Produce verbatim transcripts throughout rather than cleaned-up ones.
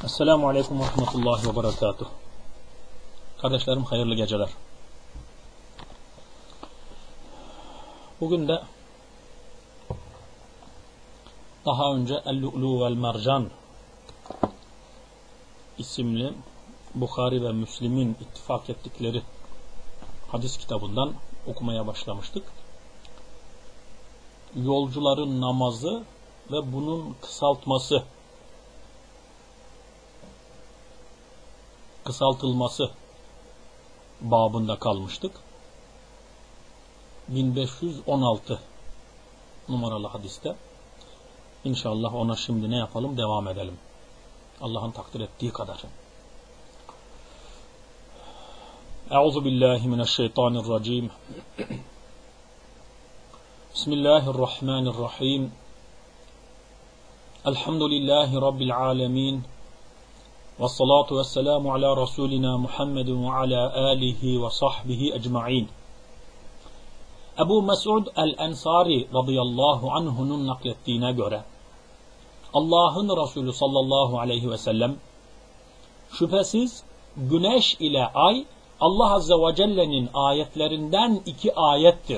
Esselamu Aleyküm ve Rahmetullahi ve Berekatuhu. Kardeşlerim, hayırlı geceler. Bugün de daha önce El-Lu'lu vel Mercan isimli Bukhari ve Müslim'in ittifak ettikleri hadis kitabından okumaya başlamıştık. Yolcuların namazı ve bunun kısaltması, kısaltılması babında kalmıştık. bin beş yüz on altı numaralı hadiste. İnşallah ona şimdi ne yapalım? Devam edelim. Allah'ın takdir ettiği kadar. Euzu billahi mineşşeytanirracim. Bismillahirrahmanirrahim. Elhamdülillahi rabbil alamin. Vessalatu vesselamu ala Resulina Muhammedin ve ala alihi ve sahbihi ecma'in. Ebu Mes'ud el-Ensari radıyallahu anh'unun naklettiğine göre Allah'ın Resulü sallallahu aleyhi ve sellem şüphesiz güneş ile ay Allah azze ve celle'nin ayetlerinden iki ayettir.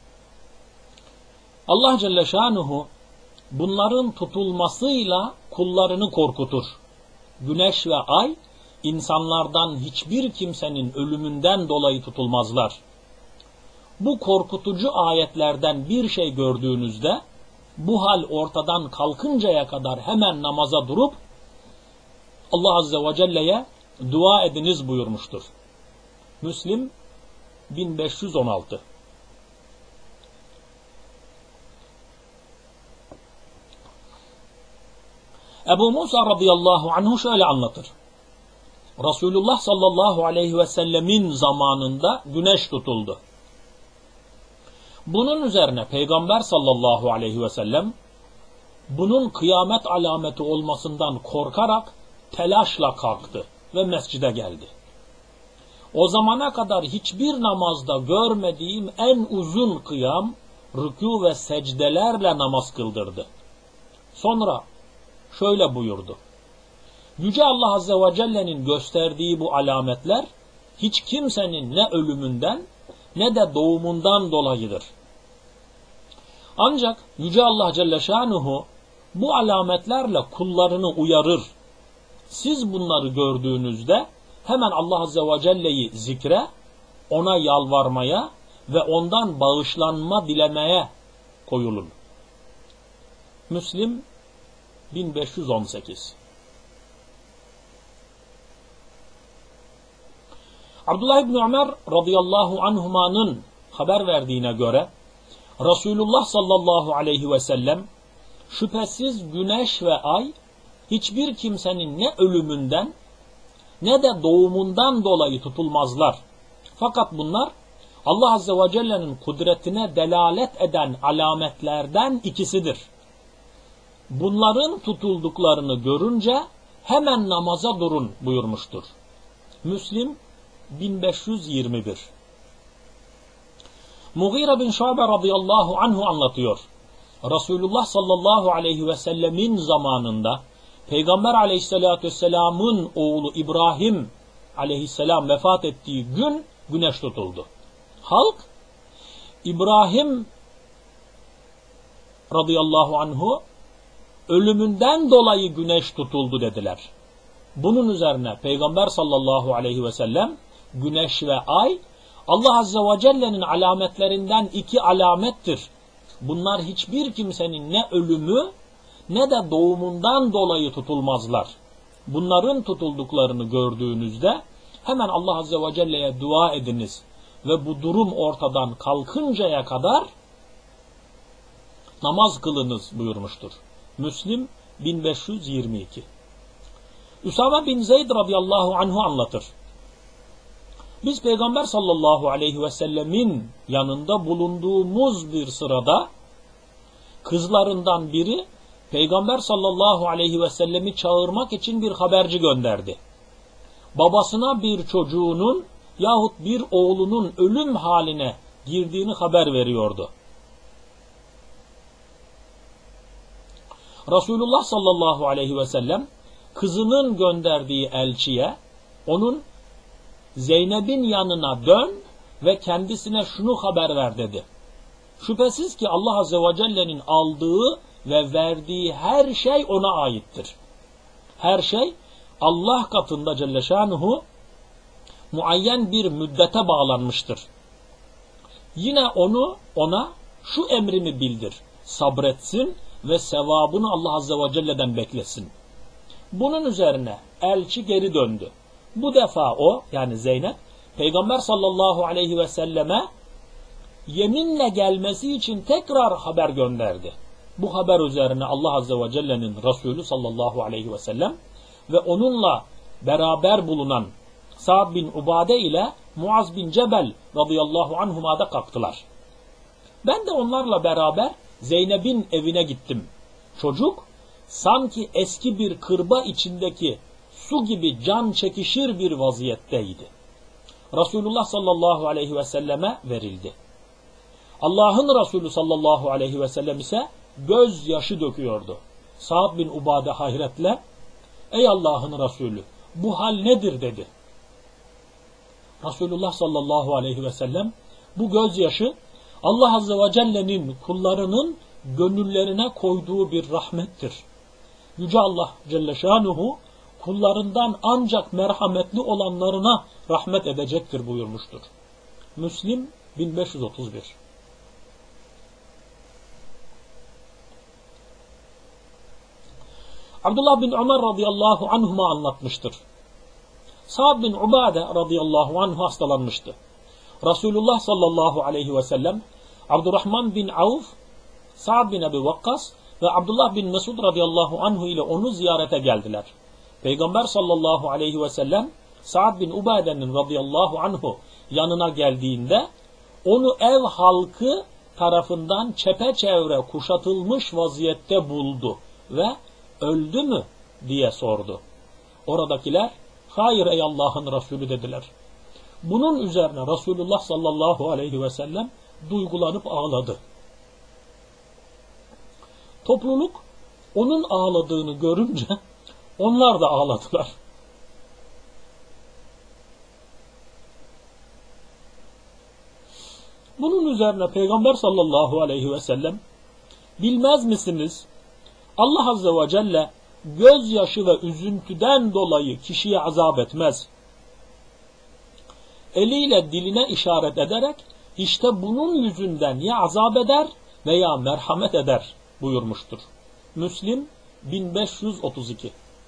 Allah Celle Şanuhu bunların tutulmasıyla kullarını korkutur. Güneş ve ay insanlardan hiçbir kimsenin ölümünden dolayı tutulmazlar. Bu korkutucu ayetlerden bir şey gördüğünüzde bu hal ortadan kalkıncaya kadar hemen namaza durup Allah Azze ve Celle'ye dua ediniz buyurmuştur. Müslim bin beş yüz on altı. Ebu Musa radıyallahu anhu şöyle anlatır. Resulullah sallallahu aleyhi ve sellemin zamanında güneş tutuldu. Bunun üzerine Peygamber sallallahu aleyhi ve sellem bunun kıyamet alameti olmasından korkarak telaşla kalktı ve mescide geldi. O zamana kadar hiçbir namazda görmediğim en uzun kıyam, rükû ve secdelerle namaz kıldırdı. Sonra şöyle buyurdu. Yüce Allah Azze ve Celle'nin gösterdiği bu alametler hiç kimsenin ne ölümünden ne de doğumundan dolayıdır. Ancak Yüce Allah Celle Şanuhu bu alametlerle kullarını uyarır. Siz bunları gördüğünüzde hemen Allah Azze ve Celle'yi zikre, ona yalvarmaya ve ondan bağışlanma dilemeye koyulun. Müslim bin beş yüz on sekiz. Abdullah İbni Ömer radıyallahu anhumanın haber verdiğine göre Resulullah sallallahu aleyhi ve sellem şüphesiz güneş ve ay hiçbir kimsenin ne ölümünden ne de doğumundan dolayı tutulmazlar. Fakat bunlar Allah Azze ve Celle'nin kudretine delalet eden alametlerden ikisidir. Bunların tutulduklarını görünce hemen namaza durun buyurmuştur. Müslim bin beş yüz yirmi bir. Mughire bin Şuabe radıyallahu anhu anlatıyor. Resulullah sallallahu aleyhi ve sellemin zamanında Peygamber aleyhissalatü vesselamın oğlu İbrahim aleyhisselam vefat ettiği gün güneş tutuldu. Halk İbrahim radıyallahu anhu ölümünden dolayı güneş tutuldu dediler. Bunun üzerine Peygamber sallallahu aleyhi ve sellem güneş ve ay Allah Azze ve Celle'nin alametlerinden iki alamettir. Bunlar hiçbir kimsenin ne ölümü ne de doğumundan dolayı tutulmazlar. Bunların tutulduklarını gördüğünüzde hemen Allah Azze ve Celle'ye dua ediniz ve bu durum ortadan kalkıncaya kadar namaz kılınız buyurmuştur. Müslim bin beş yüz yirmi iki. Üsame bin Zeyd radıyallahu anhu anlatır. Biz Peygamber sallallahu aleyhi ve sellemin yanında bulunduğumuz bir sırada kızlarından biri Peygamber sallallahu aleyhi ve sellemi çağırmak için bir haberci gönderdi. Babasına bir çocuğunun yahut bir oğlunun ölüm haline girdiğini haber veriyordu. Resulullah sallallahu aleyhi ve sellem kızının gönderdiği elçiye, onun Zeynep'in yanına dön ve kendisine şunu haber ver dedi. Şüphesiz ki Allah Azze ve Celle'nin aldığı ve verdiği her şey ona aittir. Her şey Allah katında Celle Şanuhu muayyen bir müddete bağlanmıştır. Yine onu ona şu emrimi bildir. Sabretsin ve sevabını Allah Azze ve Celle'den beklesin. Bunun üzerine elçi geri döndü. Bu defa o, yani Zeynep, Peygamber sallallahu aleyhi ve selleme yeminle gelmesi için tekrar haber gönderdi. Bu haber üzerine Allah Azze ve Celle'nin Resulü sallallahu aleyhi ve sellem ve onunla beraber bulunan Sa'd bin Ubade ile Muaz bin Cebel radıyallahu anhuma da kalktılar. Ben de onlarla beraber Zeynep'in evine gittim. Çocuk sanki eski bir kırba içindeki su gibi can çekişir bir vaziyetteydi. Resulullah sallallahu aleyhi ve selleme verildi. Allah'ın Resulü sallallahu aleyhi ve sellem ise gözyaşı döküyordu. Sa'd bin Ubade hayretle, ey Allah'ın Resulü, bu hal nedir dedi. Resulullah sallallahu aleyhi ve sellem, bu gözyaşı Allah Azze ve Celle'nin kullarının gönüllerine koyduğu bir rahmettir. Yüce Allah Celle Şanuhu kullarından ancak merhametli olanlarına rahmet edecektir buyurmuştur. Müslim bin beş yüz otuz bir. Abdullah bin Ömer radıyallahu anhuma anlatmıştır. Sa'd bin Ubade radıyallahu anh hastalanmıştı. Resulullah sallallahu aleyhi ve sellem Abdurrahman bin Avf, Sa'd bin Ebi Vakkas ve Abdullah bin Mesud radıyallahu anhu ile onu ziyarete geldiler. Peygamber sallallahu aleyhi ve sellem Sa'd bin Ubade'nin radıyallahu anhu yanına geldiğinde onu ev halkı tarafından çepeçevre kuşatılmış vaziyette buldu ve öldü mü diye sordu. Oradakiler hayır ey Allah'ın Resulü dediler. Bunun üzerine Resulullah sallallahu aleyhi ve sellem duygulanıp ağladı. Topluluk onun ağladığını görünce onlar da ağladılar. Bunun üzerine Peygamber sallallahu aleyhi ve sellem, bilmez misiniz? Allah Azze ve Celle gözyaşı ve üzüntüden dolayı kişiye azap etmez. Eliyle diline işaret ederek işte bunun yüzünden ya azap eder veya merhamet eder buyurmuştur. Müslim bin beş yüz otuz iki.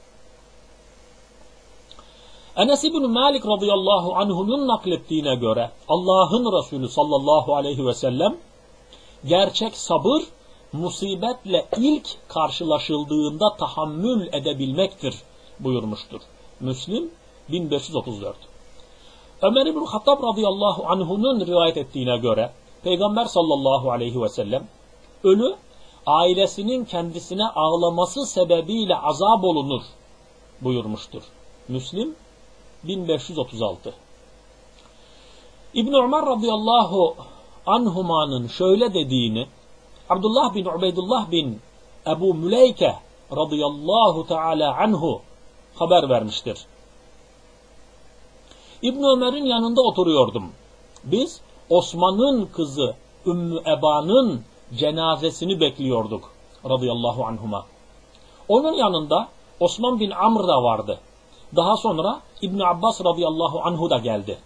Enes İbn Malik radıyallahu anh'unun naklettiğine göre Allah'ın Resulü sallallahu aleyhi ve sellem gerçek sabır musibetle ilk karşılaşıldığında tahammül edebilmektir buyurmuştur. Müslim bin beş yüz otuz dört. Ömer İbn Hattab radıyallahu anh'unun rivayet ettiğine göre Peygamber sallallahu aleyhi ve sellem ölü ailesinin kendisine ağlaması sebebiyle azap olunur buyurmuştur. Müslim bin beş yüz otuz altı. İbn Ömer radıyallahu anhumanın şöyle dediğini Abdullah bin Ubeydullah bin Ebu Müleyke radıyallahu teala anhu haber vermiştir. İbn Ömer'in yanında oturuyordum. Biz Osman'ın kızı Ümmü Eba'nın cenazesini bekliyorduk radıyallahu anhuma. Onun yanında Osman bin Amr da vardı. Daha sonra İbn Abbas radıyallahu anhu da geldi.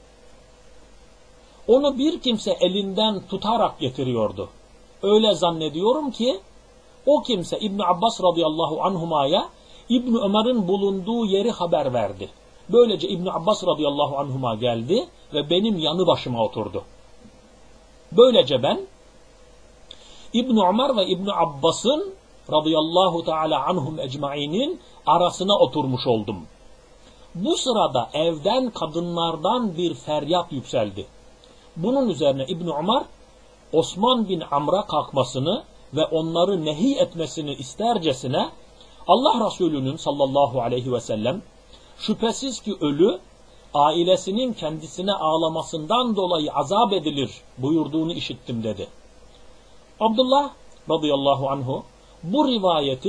Onu bir kimse elinden tutarak getiriyordu. Öyle zannediyorum ki o kimse İbn Abbas radıyallahu anhuma'ya İbn Ömer'in bulunduğu yeri haber verdi. Böylece İbn Abbas radıyallahu anhuma geldi ve benim yanı başıma oturdu. Böylece ben İbn Ömer ve İbn Abbas'ın radıyallahu teala anhum ecmaînin arasına oturmuş oldum. Bu sırada evden kadınlardan bir feryat yükseldi. Bunun üzerine İbn Ömer Osman bin Amr'a kalkmasını ve onları nehi etmesini istercesine Allah Resulü'nün sallallahu aleyhi ve sellem şüphesiz ki ölü ailesinin kendisine ağlamasından dolayı azap edilir buyurduğunu işittim dedi. Abdullah radıyallahu anhu bu rivayeti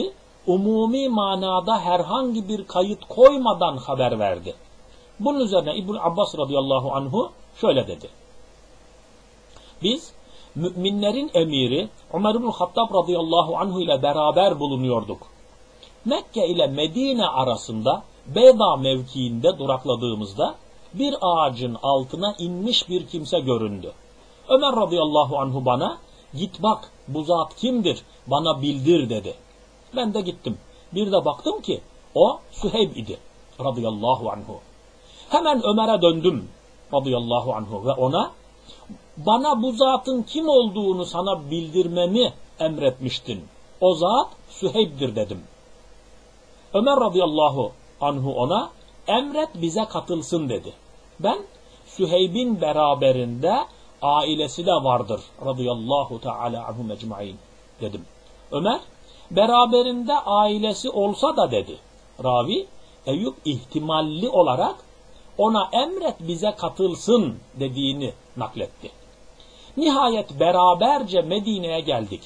umumi manada herhangi bir kayıt koymadan haber verdi. Bunun üzerine İbn Abbas radıyallahu anhu şöyle dedi. Biz müminlerin emiri Ömer ibn Hattab radıyallahu anhu ile beraber bulunuyorduk. Mekke ile Medine arasında Beyda mevkiinde durakladığımızda bir ağacın altına inmiş bir kimse göründü. Ömer radıyallahu anhu bana, git bak bu zat kimdir, bana bildir dedi. Ben de gittim. Bir de baktım ki o Süheyb idi radıyallahu anhu. Hemen Ömer'e döndüm radıyallahu anhu ve ona, bana bu zatın kim olduğunu sana bildirmemi emretmiştin. O zat Süheyb'dir dedim. Ömer radıyallahu anhu ona, emret bize katılsın dedi. Ben Süheyb'in beraberinde ailesi de vardır radıyallahu teala anhum ecmaîn dedim. Ömer, beraberinde ailesi olsa da dedi. Ravi Eyüp ihtimalli olarak ona emret bize katılsın dediğini nakletti. Nihayet beraberce Medine'ye geldik.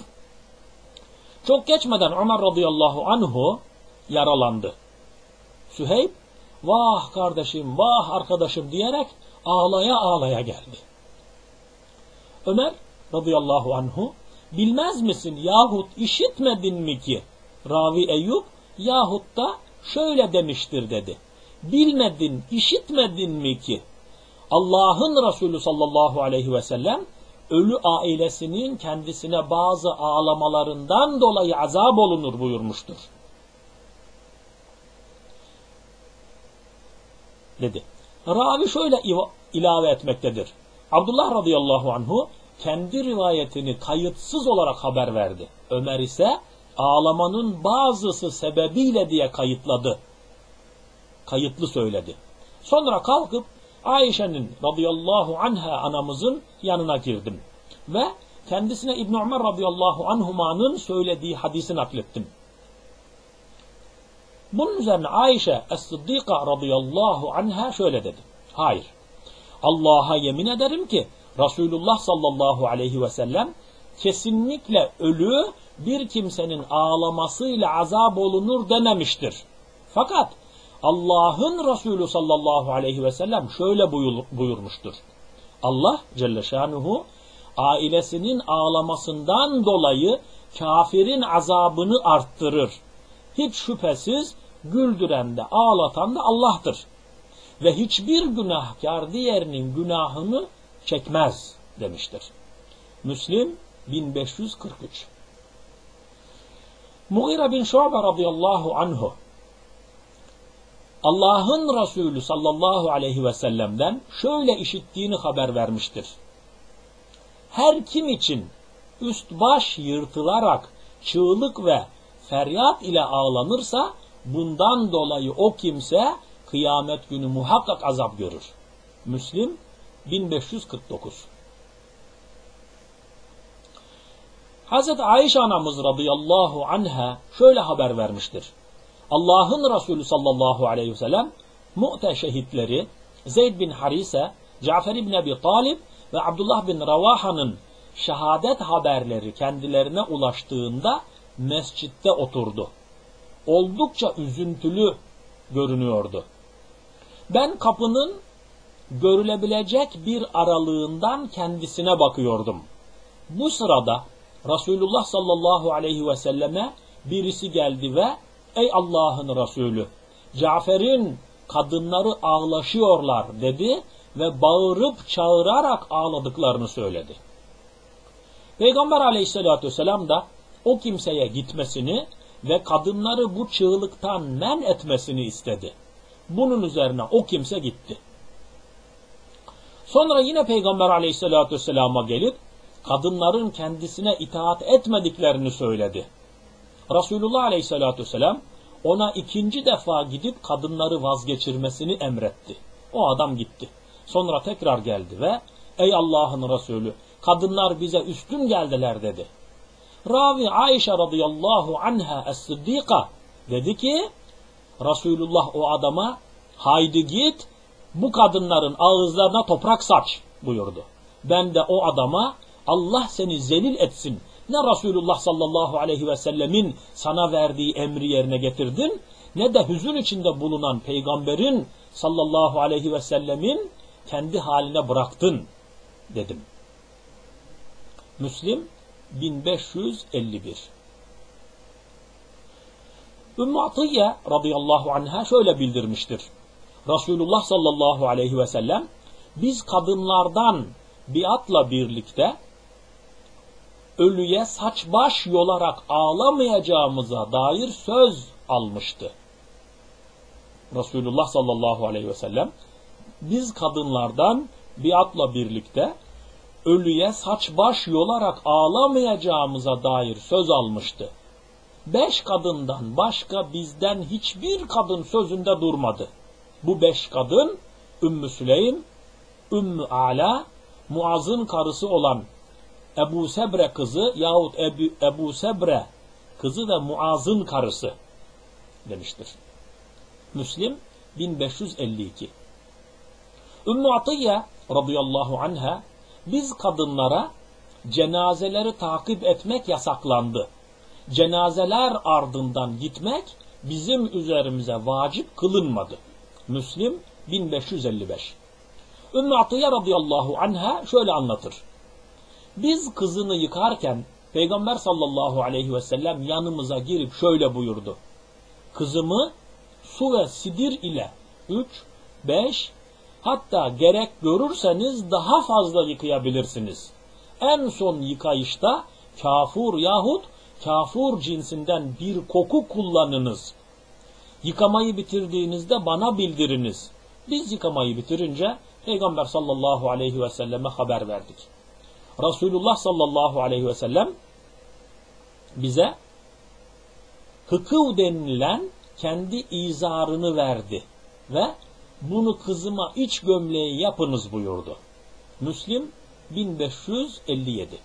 Çok geçmeden Ömer radıyallahu anhu yaralandı. Süheyb, vah kardeşim, vah arkadaşım diyerek ağlaya ağlaya geldi. Ömer radıyallahu anhu, bilmez misin yahut işitmedin mi ki? Ravi Eyüp, yahut da şöyle demiştir dedi. Bilmedin, işitmedin mi ki? Allah'ın Resulü sallallahu aleyhi ve sellem ölü ailesinin kendisine bazı ağlamalarından dolayı azap olunur buyurmuştur. Dedi. Ravi şöyle ilave etmektedir. Abdullah radıyallahu anhu kendi rivayetini kayıtsız olarak haber verdi. Ömer ise ağlamanın bazısı sebebiyle diye kayıtladı. Kayıtlı söyledi. Sonra kalkıp Ayşe'nin radıyallahu anha anamızın yanına girdim. Ve kendisine İbn Ömer radıyallahu anhumanın söylediği hadisi naklettim. Bunun üzerine Ayşe Es-Sıddika radıyallahu anha şöyle dedi. Hayır. Allah'a yemin ederim ki Resulullah sallallahu aleyhi ve sellem kesinlikle ölü bir kimsenin ağlamasıyla azap olunur dememiştir. Fakat Allah'ın Resulü sallallahu aleyhi ve sellem şöyle buyurmuştur. Allah Celle Şanuhu ailesinin ağlamasından dolayı kafirin azabını arttırır. Hiç şüphesiz güldüren de ağlatan da Allah'tır. Ve hiçbir günahkar diğerinin günahını çekmez demiştir. Müslim bin beş yüz kırk üç. Mughire bin Şu'be radıyallahu anhu Allah'ın Resulü sallallahu aleyhi ve sellem'den şöyle işittiğini haber vermiştir. Her kim için üst baş yırtılarak çığlık ve feryat ile ağlanırsa bundan dolayı o kimse kıyamet günü muhakkak azap görür. Müslim bin beş yüz kırk dokuz. Hazreti Ayşe anamız radıyallahu anha şöyle haber vermiştir. Allah'ın Resulü sallallahu aleyhi ve sellem Mu'te şehitleri Zeyd bin Harise, Cafer bin Ebi Talib ve Abdullah bin Ravaha'nın şehadet haberleri kendilerine ulaştığında mescitte oturdu. Oldukça üzüntülü görünüyordu. Ben kapının görülebilecek bir aralığından kendisine bakıyordum. Bu sırada Resulullah sallallahu aleyhi ve selleme birisi geldi ve ey Allah'ın Resulü, Cafer'in kadınları ağlaşıyorlar dedi ve bağırıp çağırarak ağladıklarını söyledi. Peygamber aleyhissalatü vesselam da o kimseye gitmesini ve kadınları bu çığlıktan men etmesini istedi. Bunun üzerine o kimse gitti. Sonra yine Peygamber aleyhissalatü vesselama gelip kadınların kendisine itaat etmediklerini söyledi. Resulullah aleyhissalatü vesselam ona ikinci defa gidip kadınları vazgeçirmesini emretti. O adam gitti. Sonra tekrar geldi ve ey Allah'ın Resulü, kadınlar bize üstün geldiler dedi. Ravi Ayşe radıyallahu anha Es-Sıddika dedi ki Resulullah o adama haydi git bu kadınların ağızlarına toprak saç buyurdu. Ben de o adama Allah seni zelil etsin, Ne Resulullah sallallahu aleyhi ve sellemin sana verdiği emri yerine getirdin, ne de hüzün içinde bulunan peygamberin sallallahu aleyhi ve sellemin kendi haline bıraktın dedim. Müslim bin beş yüz elli bir. Ümmü Atiyye radıyallahu anha şöyle bildirmiştir. Resulullah sallallahu aleyhi ve sellem biz kadınlardan biatla birlikte ölüye saç baş yolarak ağlamayacağımıza dair söz almıştı. Resulullah sallallahu aleyhi ve sellem biz kadınlardan biatla birlikte ölüye saç baş yolarak ağlamayacağımıza dair söz almıştı. Beş kadından başka bizden hiçbir kadın sözünde durmadı. Bu beş kadın Ümmü Süleym, Ümmü Ala, Muaz'ın karısı olan Ebu Sebre kızı yahut Ebu, Ebu Sebre kızı ve Muaz'ın karısı demiştir. Müslim bin beş yüz elli iki. Ümmü Atiyye radıyallahu anha biz kadınlara cenazeleri takip etmek yasaklandı. Cenazeler ardından gitmek bizim üzerimize vacip kılınmadı. Müslim bin beş yüz elli beş. Ümmü Atiyye radıyallahu anha şöyle anlatır. Biz kızını yıkarken Peygamber sallallahu aleyhi ve sellem yanımıza girip şöyle buyurdu. Kızımı su ve sidir ile üç, beş, hatta gerek görürseniz daha fazla yıkayabilirsiniz. En son yıkayışta kafur yahut kafur cinsinden bir koku kullanınız. Yıkamayı bitirdiğinizde bana bildiriniz. Biz yıkamayı bitirince Peygamber sallallahu aleyhi ve selleme haber verdik. Resulullah sallallahu aleyhi ve sellem bize hıkıv denilen kendi izarını verdi ve bunu kızıma iç gömleği yapınız buyurdu. Müslim bin beş yüz elli yedi.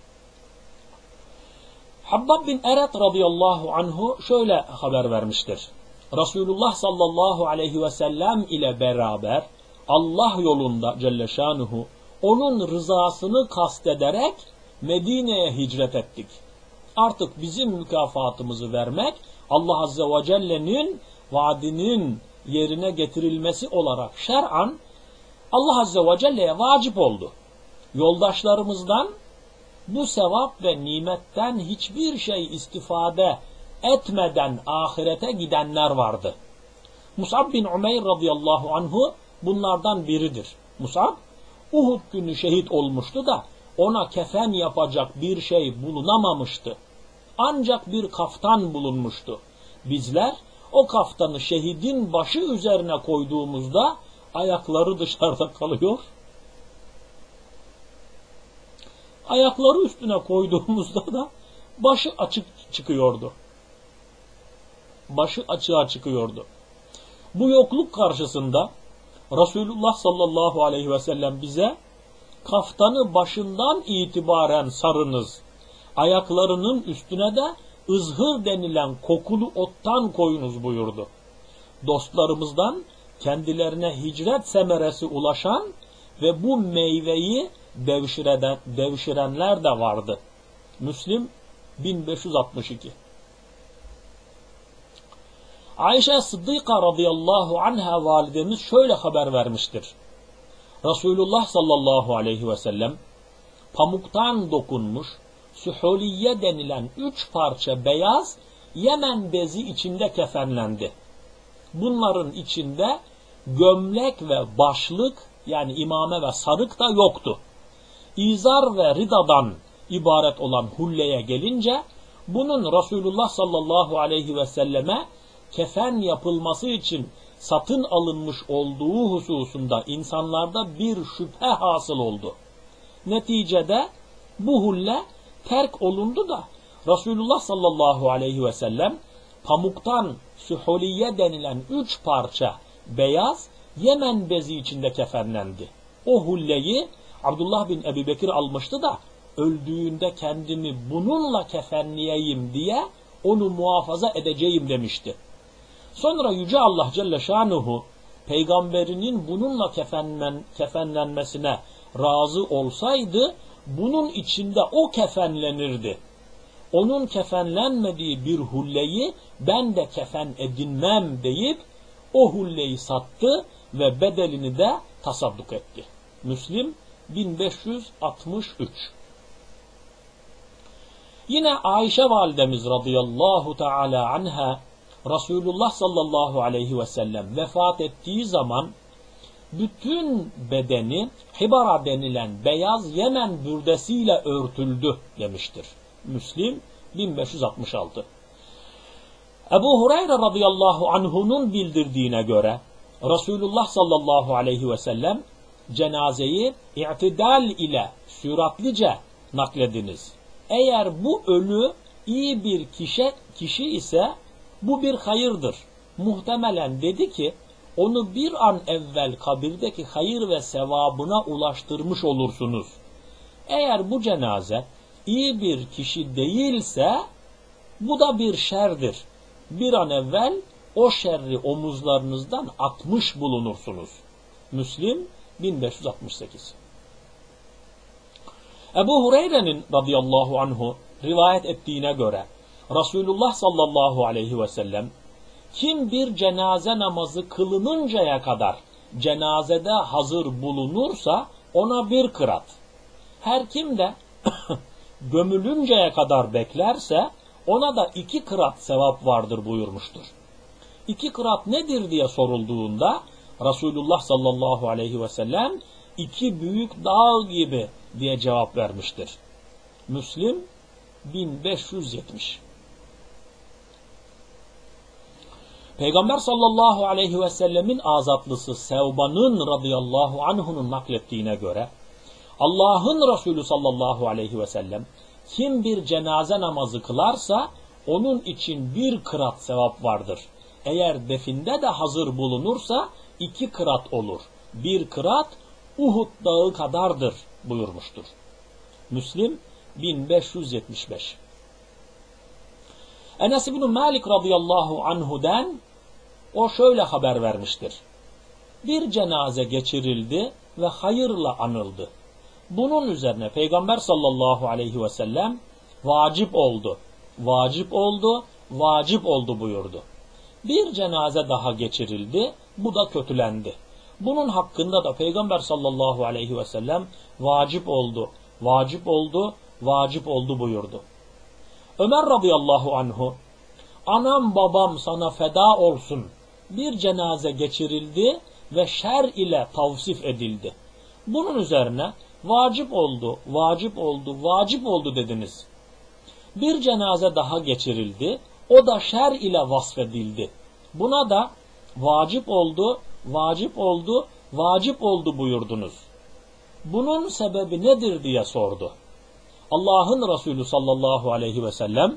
Habbab bin Eret radıyallahu anhu şöyle haber vermiştir. Resulullah sallallahu aleyhi ve sellem ile beraber Allah yolunda Celle Şanuhu onun rızasını kastederek Medine'ye hicret ettik. Artık bizim mükafatımızı vermek Allah Azze ve Celle'nin vaadinin yerine getirilmesi olarak şer'an Allah Azze ve Celle'ye vacip oldu. Yoldaşlarımızdan bu sevap ve nimetten hiçbir şey istifade etmeden ahirete gidenler vardı. Mus'ab bin Umeyr radıyallahu anhu bunlardan biridir. Mus'ab Uhud günü şehit olmuştu da ona kefen yapacak bir şey bulunamamıştı. Ancak bir kaftan bulunmuştu. Bizler o kaftanı şehidin başı üzerine koyduğumuzda ayakları dışarıda kalıyor. Ayakları üstüne koyduğumuzda da başı açık çıkıyordu. Başı açığa çıkıyordu. Bu yokluk karşısında Resulullah sallallahu aleyhi ve sellem bize kaftanı başından itibaren sarınız, ayaklarının üstüne de ızhır denilen kokulu ottan koyunuz buyurdu. Dostlarımızdan kendilerine hicret semeresi ulaşan ve bu meyveyi devşireden, devşirenler de vardı. Müslim bin beş yüz altmış iki. Ayşe Sıddıka radıyallahu anha validemiz şöyle haber vermiştir. Resulullah sallallahu aleyhi ve sellem pamuktan dokunmuş sühuliye denilen üç parça beyaz Yemen bezi içinde kefenlendi. Bunların içinde gömlek ve başlık yani imame ve sarık da yoktu. İzar ve ridadan ibaret olan hulleye gelince bunun Resulullah sallallahu aleyhi ve selleme kefen yapılması için satın alınmış olduğu hususunda insanlarda bir şüphe hasıl oldu. Neticede bu hulle terk olundu da Resulullah sallallahu aleyhi ve sellem pamuktan sühuliye denilen üç parça beyaz Yemen bezi içinde kefenlendi. O hulleyi Abdullah bin Ebi Bekir almıştı da öldüğünde kendimi bununla kefenleyeyim diye onu muhafaza edeceğim demişti. Sonra Yüce Allah Celle Şanuhu peygamberinin bununla kefenlen, kefenlenmesine razı olsaydı bunun içinde o kefenlenirdi. onun kefenlenmediği bir hulleyi ben de kefen edinmem deyip o hulleyi sattı ve bedelini de tasadduk etti. Müslim bin beş yüz altmış üç. Yine Ayşe validemiz radıyallahu teala anha Resulullah sallallahu aleyhi ve sellem vefat ettiği zaman bütün bedeni hibara denilen beyaz Yemen bürdesiyle örtüldü demiştir. Müslim bin beş yüz altmış altı. Ebu Hureyre radıyallahu anhu'nun bildirdiğine göre Resulullah sallallahu aleyhi ve sellem cenazeyi i'tidal ile süratlice naklediniz. Eğer bu ölü iyi bir kişi, kişi ise bu bir hayırdır. Muhtemelen dedi ki onu bir an evvel kabirdeki hayır ve sevabına ulaştırmış olursunuz. Eğer bu cenaze iyi bir kişi değilse bu da bir şerdir. Bir an evvel o şerri omuzlarınızdan atmış bulunursunuz. Müslim bin beş yüz altmış sekiz. Ebu Hureyre'nin radıyallahu anhu rivayet ettiğine göre Resulullah sallallahu aleyhi ve sellem kim bir cenaze namazı kılınıncaya kadar cenazede hazır bulunursa ona bir kırat. Her kim de gömülünceye kadar beklerse ona da iki kırat sevap vardır buyurmuştur. İki kırat nedir diye sorulduğunda Resulullah sallallahu aleyhi ve sellem iki büyük dağ gibi diye cevap vermiştir. Müslim bin beş yüz yetmiş. Peygamber sallallahu aleyhi ve sellemin azatlısı Sevban'ın radıyallahu anhu'nun naklettiğine göre Allah'ın Resulü sallallahu aleyhi ve sellem kim bir cenaze namazı kılarsa onun için bir kırat sevap vardır. Eğer definde de hazır bulunursa iki kırat olur. Bir kırat Uhud dağı kadardır buyurmuştur. Müslim bin beş yüz yetmiş beş. Enes İbn Malik radıyallahu anhu'den o şöyle haber vermiştir. Bir cenaze geçirildi ve hayırla anıldı. Bunun üzerine Peygamber sallallahu aleyhi ve sellem vacip oldu, vacip oldu, vacip oldu buyurdu. Bir cenaze daha geçirildi, bu da kötülendi. Bunun hakkında da Peygamber sallallahu aleyhi ve sellem vacip oldu, vacip oldu, vacip oldu buyurdu. Ömer radıyallahu anhu, anam babam sana feda olsun, bir cenaze geçirildi ve şer ile tavsif edildi. Bunun üzerine vacip oldu, vacip oldu, vacip oldu dediniz. Bir cenaze daha geçirildi, o da şer ile vasfedildi. Buna da vacip oldu, vacip oldu, vacip oldu buyurdunuz. Bunun sebebi nedir diye sordu. Allah'ın Resulü sallallahu aleyhi ve sellem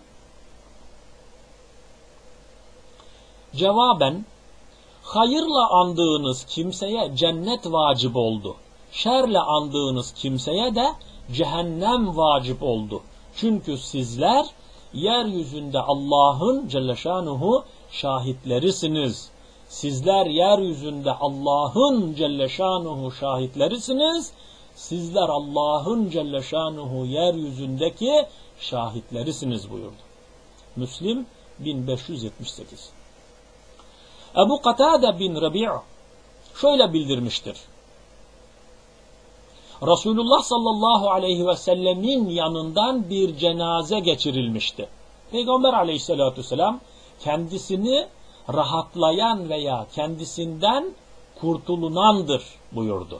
cevaben hayırla andığınız kimseye cennet vacip oldu. Şerle andığınız kimseye de cehennem vacip oldu. Çünkü sizler yeryüzünde Allah'ın Celle Şanuhu şahitlerisiniz. Sizler yeryüzünde Allah'ın Celle Şanuhu şahitlerisiniz. Sizler Allah'ın Celle Şanuhu yeryüzündeki şahitlerisiniz buyurdu. Müslim bin beş yüz yetmiş sekiz. Ebu Katade bin Rabi' şöyle bildirmiştir. Resulullah sallallahu aleyhi ve sellemin yanından bir cenaze geçirilmişti. Peygamber aleyhissalatü vesselam kendisini rahatlayan veya kendisinden kurtulunandır buyurdu.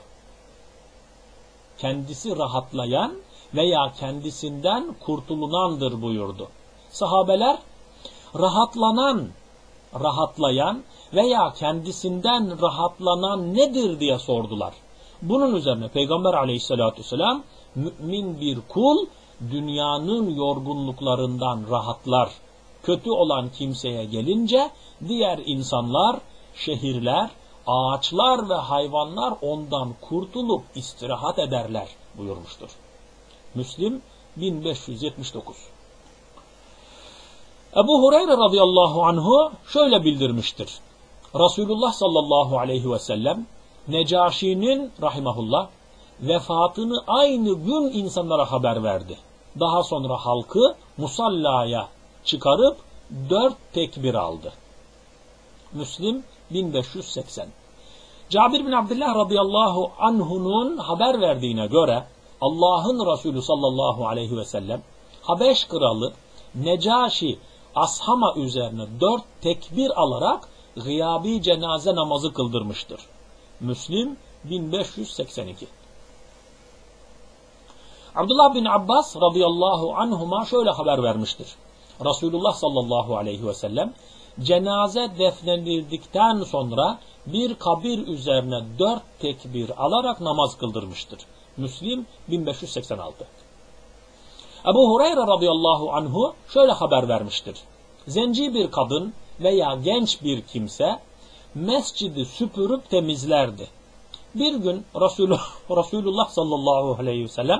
Kendisi rahatlayan veya kendisinden kurtulunandır buyurdu. Sahabeler rahatlanan, rahatlayan veya kendisinden rahatlanan nedir diye sordular. Bunun üzerine Peygamber aleyhissalatü vesselam mümin bir kul dünyanın yorgunluklarından rahatlar. Kötü olan kimseye gelince diğer insanlar, şehirler, ağaçlar ve hayvanlar ondan kurtulup istirahat ederler buyurmuştur. Müslim bin beş yüz yetmiş dokuz. Ebu Hureyre radıyallahu anhu şöyle bildirmiştir. Resulullah sallallahu aleyhi ve sellem Necaşi'nin rahimahullah vefatını aynı gün insanlara haber verdi. Daha sonra halkı musallaya çıkarıp dört tekbir aldı. Müslim bin beş yüz seksen. Cabir bin Abdullah radıyallahu anhu'nun haber verdiğine göre Allah'ın Resulü sallallahu aleyhi ve sellem Habeş kralı Necaşi Ashama üzerine dört tekbir alarak gıyabi cenaze namazı kıldırmıştır. Müslim bin beş yüz seksen iki. Abdullah bin Abbas radıyallahu anhuma şöyle haber vermiştir. Resulullah sallallahu aleyhi ve sellem cenaze defnedildikten sonra bir kabir üzerine dört tekbir alarak namaz kıldırmıştır. Müslim bin beş yüz seksen altı. Ebu Hureyre radıyallahu anhu şöyle haber vermiştir. Zenci bir kadın veya genç bir kimse mescidi süpürüp temizlerdi. Bir gün Resulullah, Resulullah sallallahu aleyhi ve sellem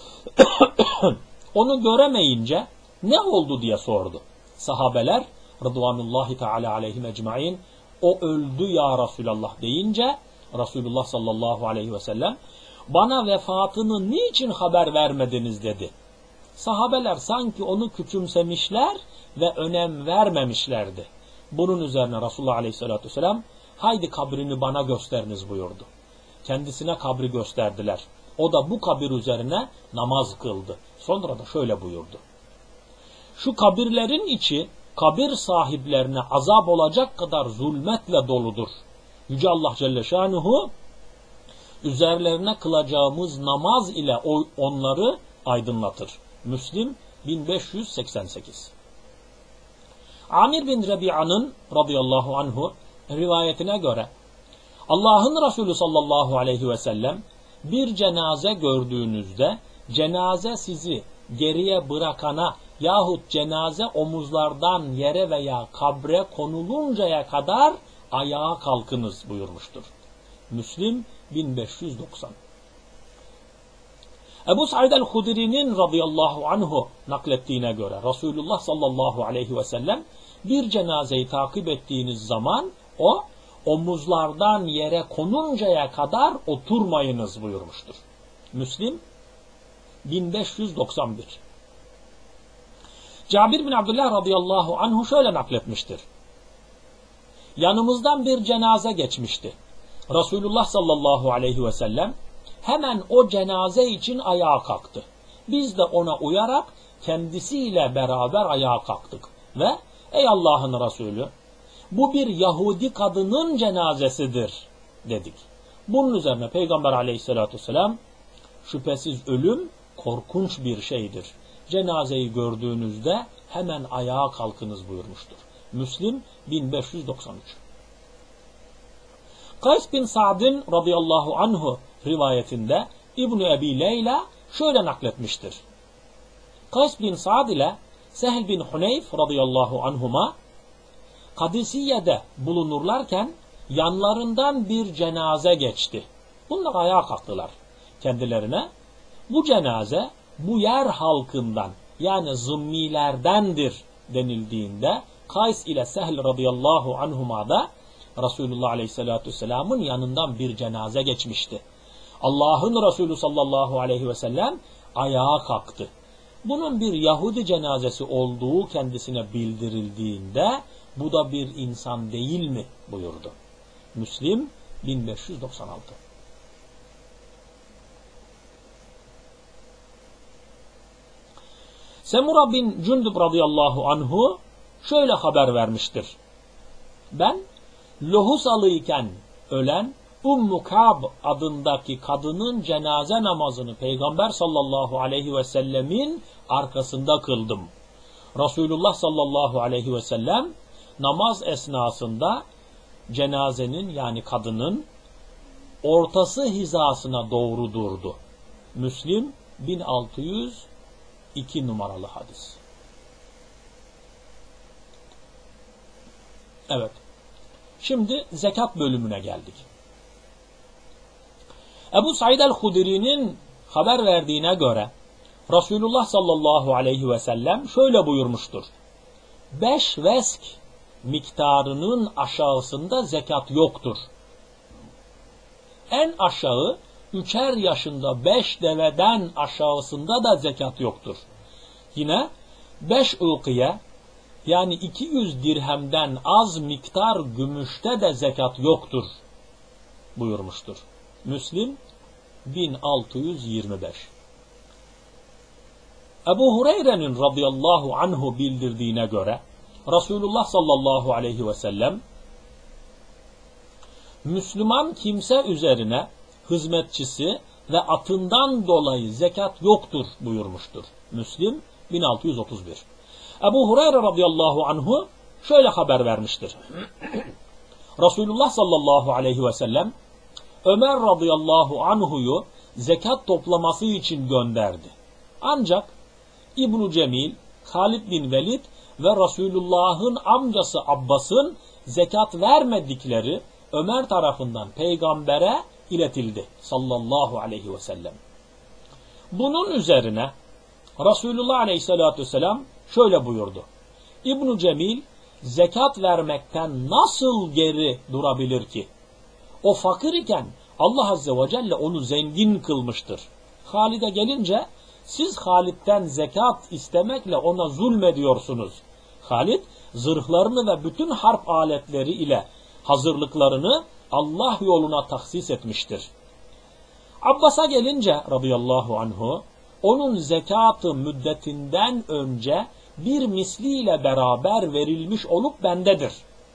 onu göremeyince ne oldu diye sordu. Sahabeler Rıdvanullahi Teala aleyhim ecmaîn o öldü ya Resulallah deyince Resulullah sallallahu aleyhi ve sellem bana vefatını niçin haber vermediniz dedi. Sahabeler sanki onu küçümsemişler ve önem vermemişlerdi. Bunun üzerine Resulullah aleyhissalatü vesselam haydi kabrini bana gösteriniz buyurdu. Kendisine kabri gösterdiler. O da bu kabir üzerine namaz kıldı. Sonra da şöyle buyurdu. Şu kabirlerin içi kabir sahiplerine azap olacak kadar zulmetle doludur. Yüce Allah Celle Şanuhu üzerlerine kılacağımız namaz ile onları aydınlatır. Müslim bin beş yüz seksen sekiz. Amir bin Rabi'anın radıyallahu anhu rivayetine göre Allah'ın Resulü sallallahu aleyhi ve sellem bir cenaze gördüğünüzde cenaze sizi geriye bırakana yahut cenaze omuzlardan yere veya kabre konuluncaya kadar ayağa kalkınız buyurmuştur. Müslim bin beş yüz doksan. Ebu Said el-Hudri'nin radıyallahu anhu naklettiğine göre Resulullah sallallahu aleyhi ve sellem bir cenazeyi takip ettiğiniz zaman o omuzlardan yere konuncaya kadar oturmayınız buyurmuştur. Müslim bin beş yüz doksan bir. Cabir bin Abdullah radıyallahu anhu şöyle nakletmiştir. Yanımızdan bir cenaze geçmişti. Resulullah sallallahu aleyhi ve sellem hemen o cenaze için ayağa kalktı. Biz de ona uyarak kendisiyle beraber ayağa kalktık. Ve ey Allah'ın Resulü bu bir Yahudi kadının cenazesidir dedik. Bunun üzerine Peygamber aleyhissalatü vesselam şüphesiz ölüm korkunç bir şeydir. Cenazeyi gördüğünüzde hemen ayağa kalkınız buyurmuştur. Müslim bin beş yüz doksan üç. Kays bin Sa'd'in radıyallahu anhu rivayetinde İbn-i Ebi Leyla şöyle nakletmiştir. Kays bin Sa'd ile Sehl bin Huneyf radıyallahu anhuma Kadisiye'de bulunurlarken yanlarından bir cenaze geçti. Bunlar ayağa kalktılar. Kendilerine bu cenaze bu yer halkından yani zımmilerdendir denildiğinde Kays ile Sehl radıyallahu anhuma da Resulullah aleyhissalatü vesselamın yanından bir cenaze geçmişti. Allah'ın Resulü sallallahu aleyhi ve sellem ayağa kalktı. Bunun bir Yahudi cenazesi olduğu kendisine bildirildiğinde bu da bir insan değil mi buyurdu. Müslim bin beş yüz doksan altı. Semura bin Cündüb radıyallahu anhu şöyle haber vermiştir. Ben lohusalıyken ölen Ummu Kab adındaki kadının cenaze namazını Peygamber sallallahu aleyhi ve sellemin arkasında kıldım. Resulullah sallallahu aleyhi ve sellem namaz esnasında cenazenin yani kadının ortası hizasına doğru durdu. Müslim bin altı yüz iki numaralı hadis. Evet. Şimdi zekat bölümüne geldik. Ebu Said el-Hudri'nin haber verdiğine göre Resulullah sallallahu aleyhi ve sellem şöyle buyurmuştur. Beş vesk miktarının aşağısında zekat yoktur. En aşağı üçer yaşında beş deveden aşağısında da zekat yoktur. Yine beş ukiye yani iki yüz dirhemden az miktar gümüşte de zekat yoktur buyurmuştur. Müslim bin altı yüz yirmi beş. Ebu Hureyre'nin radıyallahu anhu bildirdiğine göre Resulullah sallallahu aleyhi ve sellem Müslüman kimse üzerine hizmetçisi ve atından dolayı zekat yoktur buyurmuştur. Müslim bin altı yüz otuz bir. Ebu Hureyre radıyallahu anhu şöyle haber vermiştir. Resulullah sallallahu aleyhi ve sellem Ömer radıyallahu anhu'yu zekat toplaması için gönderdi. Ancak İbn-i Cemil, Halid bin Velid ve Resulullah'ın amcası Abbas'ın zekat vermedikleri Ömer tarafından peygambere iletildi sallallahu aleyhi ve sellem. Bunun üzerine Resulullah aleyhissalatü vesselam şöyle buyurdu. İbn-i Cemil zekat vermekten nasıl geri durabilir ki? O fakir iken Allah azze ve celle onu zengin kılmıştır. Halid'e gelince siz Halid'den zekat istemekle ona zulmediyorsunuz. Halid zırhlarını ve bütün harp aletleri ile hazırlıklarını Allah yoluna tahsis etmiştir. Abbas'a gelince radıyallahu anhu onun zekatı müddetinden önce bir misliyle beraber verilmiş olup bendedir.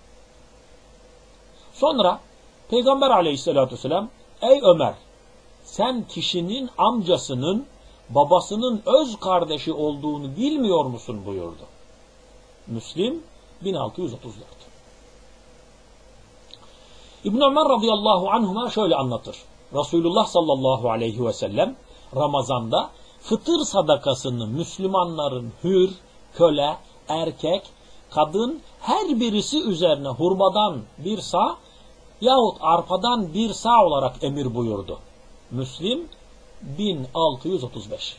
Sonra Peygamber aleyhissalatü vesselam ey Ömer sen kişinin amcasının babasının öz kardeşi olduğunu bilmiyor musun buyurdu. Müslim bin altı yüz otuz dört. İbn Ömer radıyallahu anhuma şöyle anlatır. Resulullah sallallahu aleyhi ve sellem Ramazan'da fıtır sadakasını Müslümanların hür, köle, erkek, kadın her birisi üzerine hurmadan bir sağ yahut arpadan bir sağ olarak emir buyurdu. Müslim bin altı yüz otuz beş.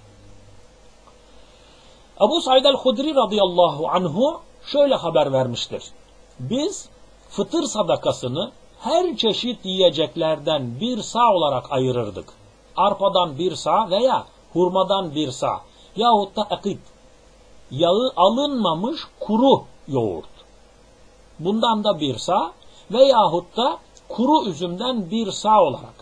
Ebu Said el-Hudri radıyallahu anhu şöyle haber vermiştir. Biz fıtır sadakasını her çeşit yiyeceklerden bir sağ olarak ayırırdık. Arpadan bir sağ veya hurmadan bir sağ yahut da akit, yağı alınmamış kuru yoğurt. Bundan da bir sağ veyahut da kuru üzümden bir sağ olarak.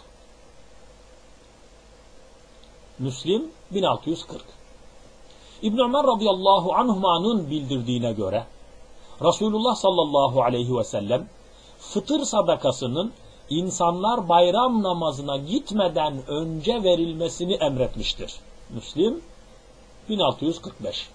Müslim bin altı yüz kırk. İbn Ömer radıyallahu anhuma'nın bildirdiğine göre Resulullah sallallahu aleyhi ve sellem fıtır sadakasının insanlar bayram namazına gitmeden önce verilmesini emretmiştir. Müslim bin altı yüz kırk beş.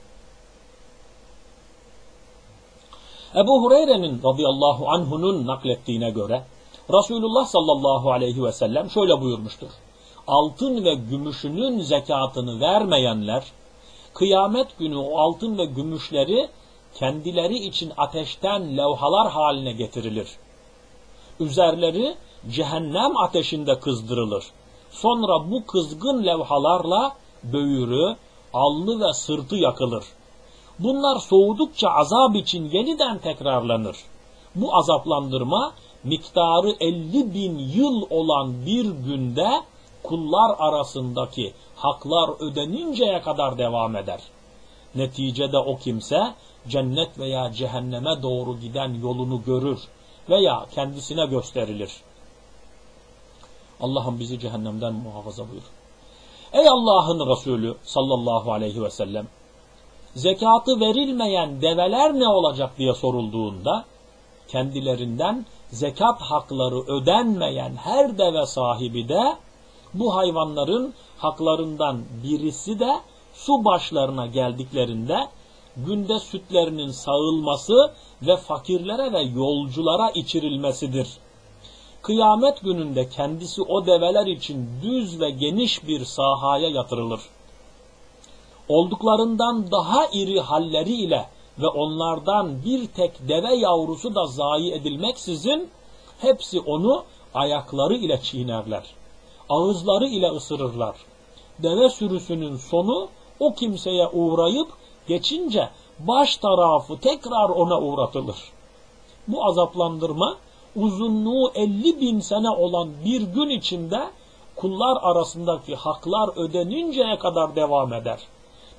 Ebu Hureyre'nin radıyallahu anhu'nun naklettiğine göre Resulullah sallallahu aleyhi ve sellem şöyle buyurmuştur. Altın ve gümüşünün zekatını vermeyenler kıyamet günü o altın ve gümüşleri kendileri için ateşten levhalar haline getirilir. Üzerleri cehennem ateşinde kızdırılır. Sonra bu kızgın levhalarla böğürü, alnı ve sırtı yakılır. Bunlar soğudukça azap için yeniden tekrarlanır. Bu azaplandırma miktarı elli bin yıl olan bir günde kullar arasındaki haklar ödeninceye kadar devam eder. Neticede o kimse cennet veya cehenneme doğru giden yolunu görür veya kendisine gösterilir. Allah'ım bizi cehennemden muhafaza buyur. Ey Allah'ın Resulü sallallahu aleyhi ve sellem, zekatı verilmeyen develer ne olacak diye sorulduğunda kendilerinden zekat hakları ödenmeyen her deve sahibi de bu hayvanların haklarından birisi de su başlarına geldiklerinde günde sütlerinin sağılması ve fakirlere ve yolculara içirilmesidir. Kıyamet gününde kendisi o develer için düz ve geniş bir sahaya yatırılır. Olduklarından daha iri halleri ile ve onlardan bir tek deve yavrusu da zayi edilmeksizin hepsi onu ayakları ile çiğnerler. Ağızları ile ısırırlar. Deve sürüsünün sonu o kimseye uğrayıp geçince baş tarafı tekrar ona uğratılır. Bu azaplandırma uzunluğu elli bin sene olan bir gün içinde kullar arasındaki haklar ödeninceye kadar devam eder.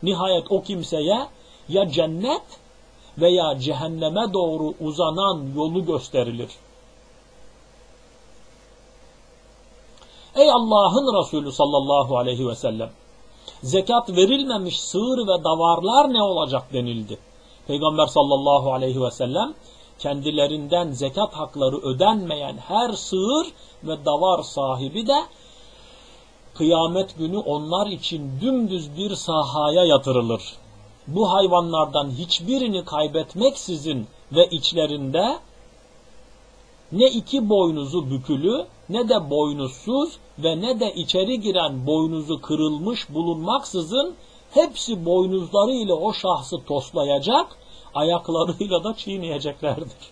Nihayet o kimseye ya cennet veya cehenneme doğru uzanan yolu gösterilir. Ey Allah'ın Resulü sallallahu aleyhi ve sellem, zekat verilmemiş sığır ve davarlar ne olacak denildi. Peygamber sallallahu aleyhi ve sellem kendilerinden zekat hakları ödenmeyen her sığır ve davar sahibi de kıyamet günü onlar için dümdüz bir sahaya yatırılır. Bu hayvanlardan hiçbirini kaybetmeksizin ve içlerinde ne iki boynuzu bükülü ne de boynuzsuz ve ne de içeri giren boynuzu kırılmış bulunmaksızın hepsi boynuzlarıyla o şahsı toslayacak, ayaklarıyla da çiğneyeceklerdir.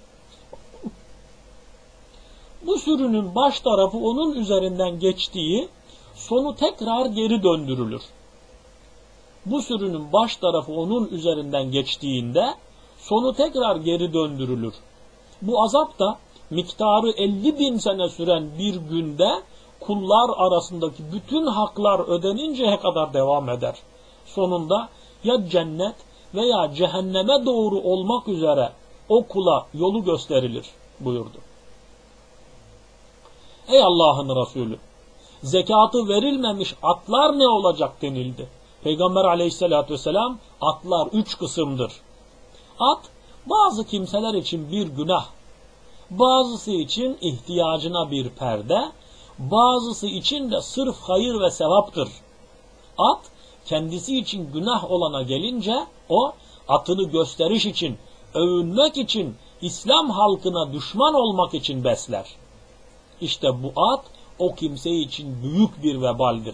Bu sürünün baş tarafı onun üzerinden geçtiği, sonu tekrar geri döndürülür. Bu sürünün baş tarafı onun üzerinden geçtiğinde sonu tekrar geri döndürülür. Bu azap da miktarı elli bin sene süren bir günde kullar arasındaki bütün haklar ödeninceye kadar devam eder. Sonunda ya cennet veya cehenneme doğru olmak üzere o kula yolu gösterilir buyurdu. Ey Allah'ın Resulü, zekatı verilmemiş atlar ne olacak denildi. Peygamber aleyhissalatü vesselam, atlar üç kısımdır. At, bazı kimseler için bir günah, bazısı için ihtiyacına bir perde, bazısı için de sırf hayır ve sevaptır. At, kendisi için günah olana gelince, o atını gösteriş için, övünmek için, İslam halkına düşman olmak için besler. İşte bu at, o kimse için büyük bir vebaldir.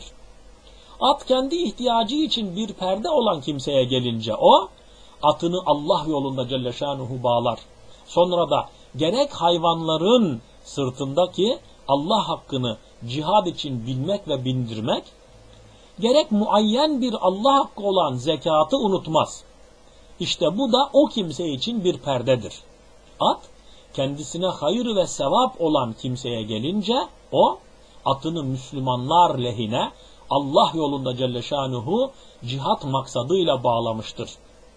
At kendi ihtiyacı için bir perde olan kimseye gelince o, atını Allah yolunda Celle Şanuhu bağlar. Sonra da gerek hayvanların sırtındaki Allah hakkını cihad için bilmek ve bindirmek, gerek muayyen bir Allah hakkı olan zekatı unutmaz. İşte bu da o kimse için bir perdedir. At, kendisine hayır ve sevap olan kimseye gelince o, atını Müslümanlar lehine Allah yolunda Celle Şanuhu cihat maksadıyla bağlamıştır.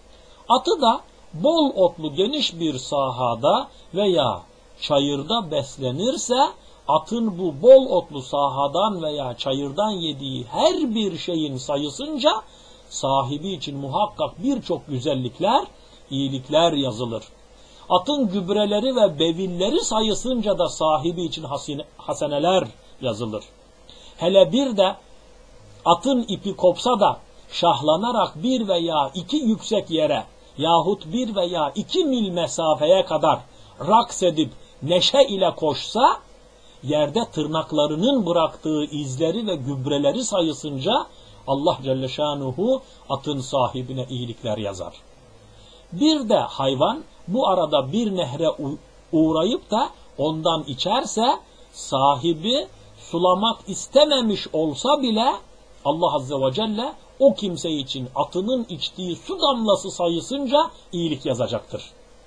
Atı da bol otlu geniş bir sahada veya çayırda beslenirse, atın bu bol otlu sahadan veya çayırdan yediği her bir şeyin sayısınca sahibi için muhakkak birçok güzellikler, iyilikler yazılır. Atın gübreleri ve bevilleri sayısınca da sahibi için hasine, haseneler yazılır. Hele bir de atın ipi kopsa da şahlanarak bir veya iki yüksek yere yahut bir veya iki mil mesafeye kadar raks edip neşe ile koşsa, yerde tırnaklarının bıraktığı izleri ve gübreleri sayısınca Allah Celle Şanuhu atın sahibine iyilikler yazar. Bir de hayvan bu arada bir nehre uğrayıp da ondan içerse, sahibi sulamak istememiş olsa bile Allah Azze ve Celle o kimse için atının içtiği su damlası sayısınca iyilik yazacaktır.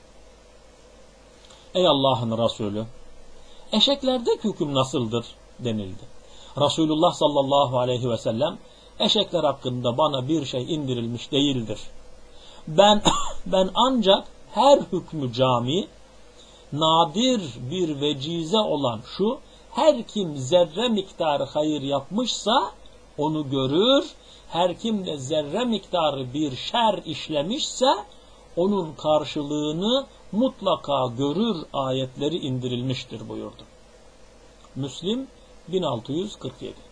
Ey Allah'ın Resulü, eşeklerdeki hüküm nasıldır denildi. Resulullah sallallahu aleyhi ve sellem, eşekler hakkında bana bir şey indirilmiş değildir. Ben ben ancak her hükmü cami, nadir bir vecize olan şu, her kim zerre miktarı hayır yapmışsa onu görür, her kim de zerre miktarı bir şer işlemişse onun karşılığını mutlaka görür ayetleri indirilmiştir buyurdu. Müslim bin altı yüz kırk yedi.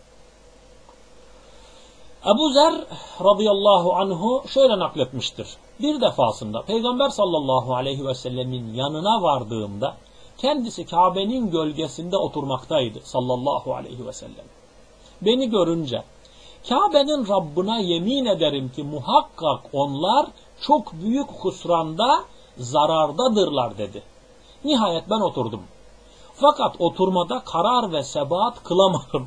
Ebu Zer radıyallahu anhu şöyle nakletmiştir. Bir defasında Peygamber sallallahu aleyhi ve sellemin yanına vardığımda kendisi Kabe'nin gölgesinde oturmaktaydı sallallahu aleyhi ve sellem. Beni görünce Kabe'nin Rabbına yemin ederim ki muhakkak onlar çok büyük husranda, zarardadırlar dedi. Nihayet ben oturdum. Fakat oturmada karar ve sebat kılamadım.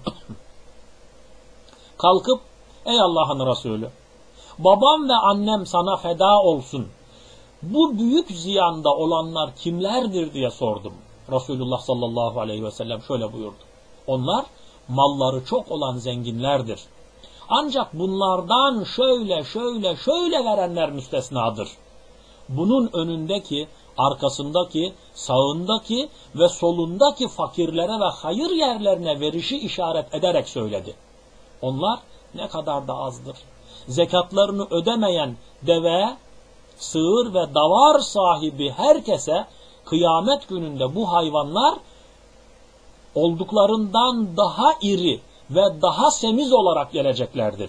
Kalkıp, ey Allah'ın Resulü, babam ve annem sana feda olsun. Bu büyük ziyanda olanlar kimlerdir diye sordum. Resulullah sallallahu aleyhi ve sellem şöyle buyurdu. Onlar malları çok olan zenginlerdir. Ancak bunlardan şöyle şöyle şöyle verenler müstesnadır. Bunun önündeki, arkasındaki, sağındaki ve solundaki fakirlere ve hayır yerlerine verişi işaret ederek söyledi. Onlar ne kadar da azdır. Zekatlarını ödemeyen deve, sığır ve davar sahibi herkese kıyamet gününde bu hayvanlar olduklarından daha iri ve daha semiz olarak geleceklerdir.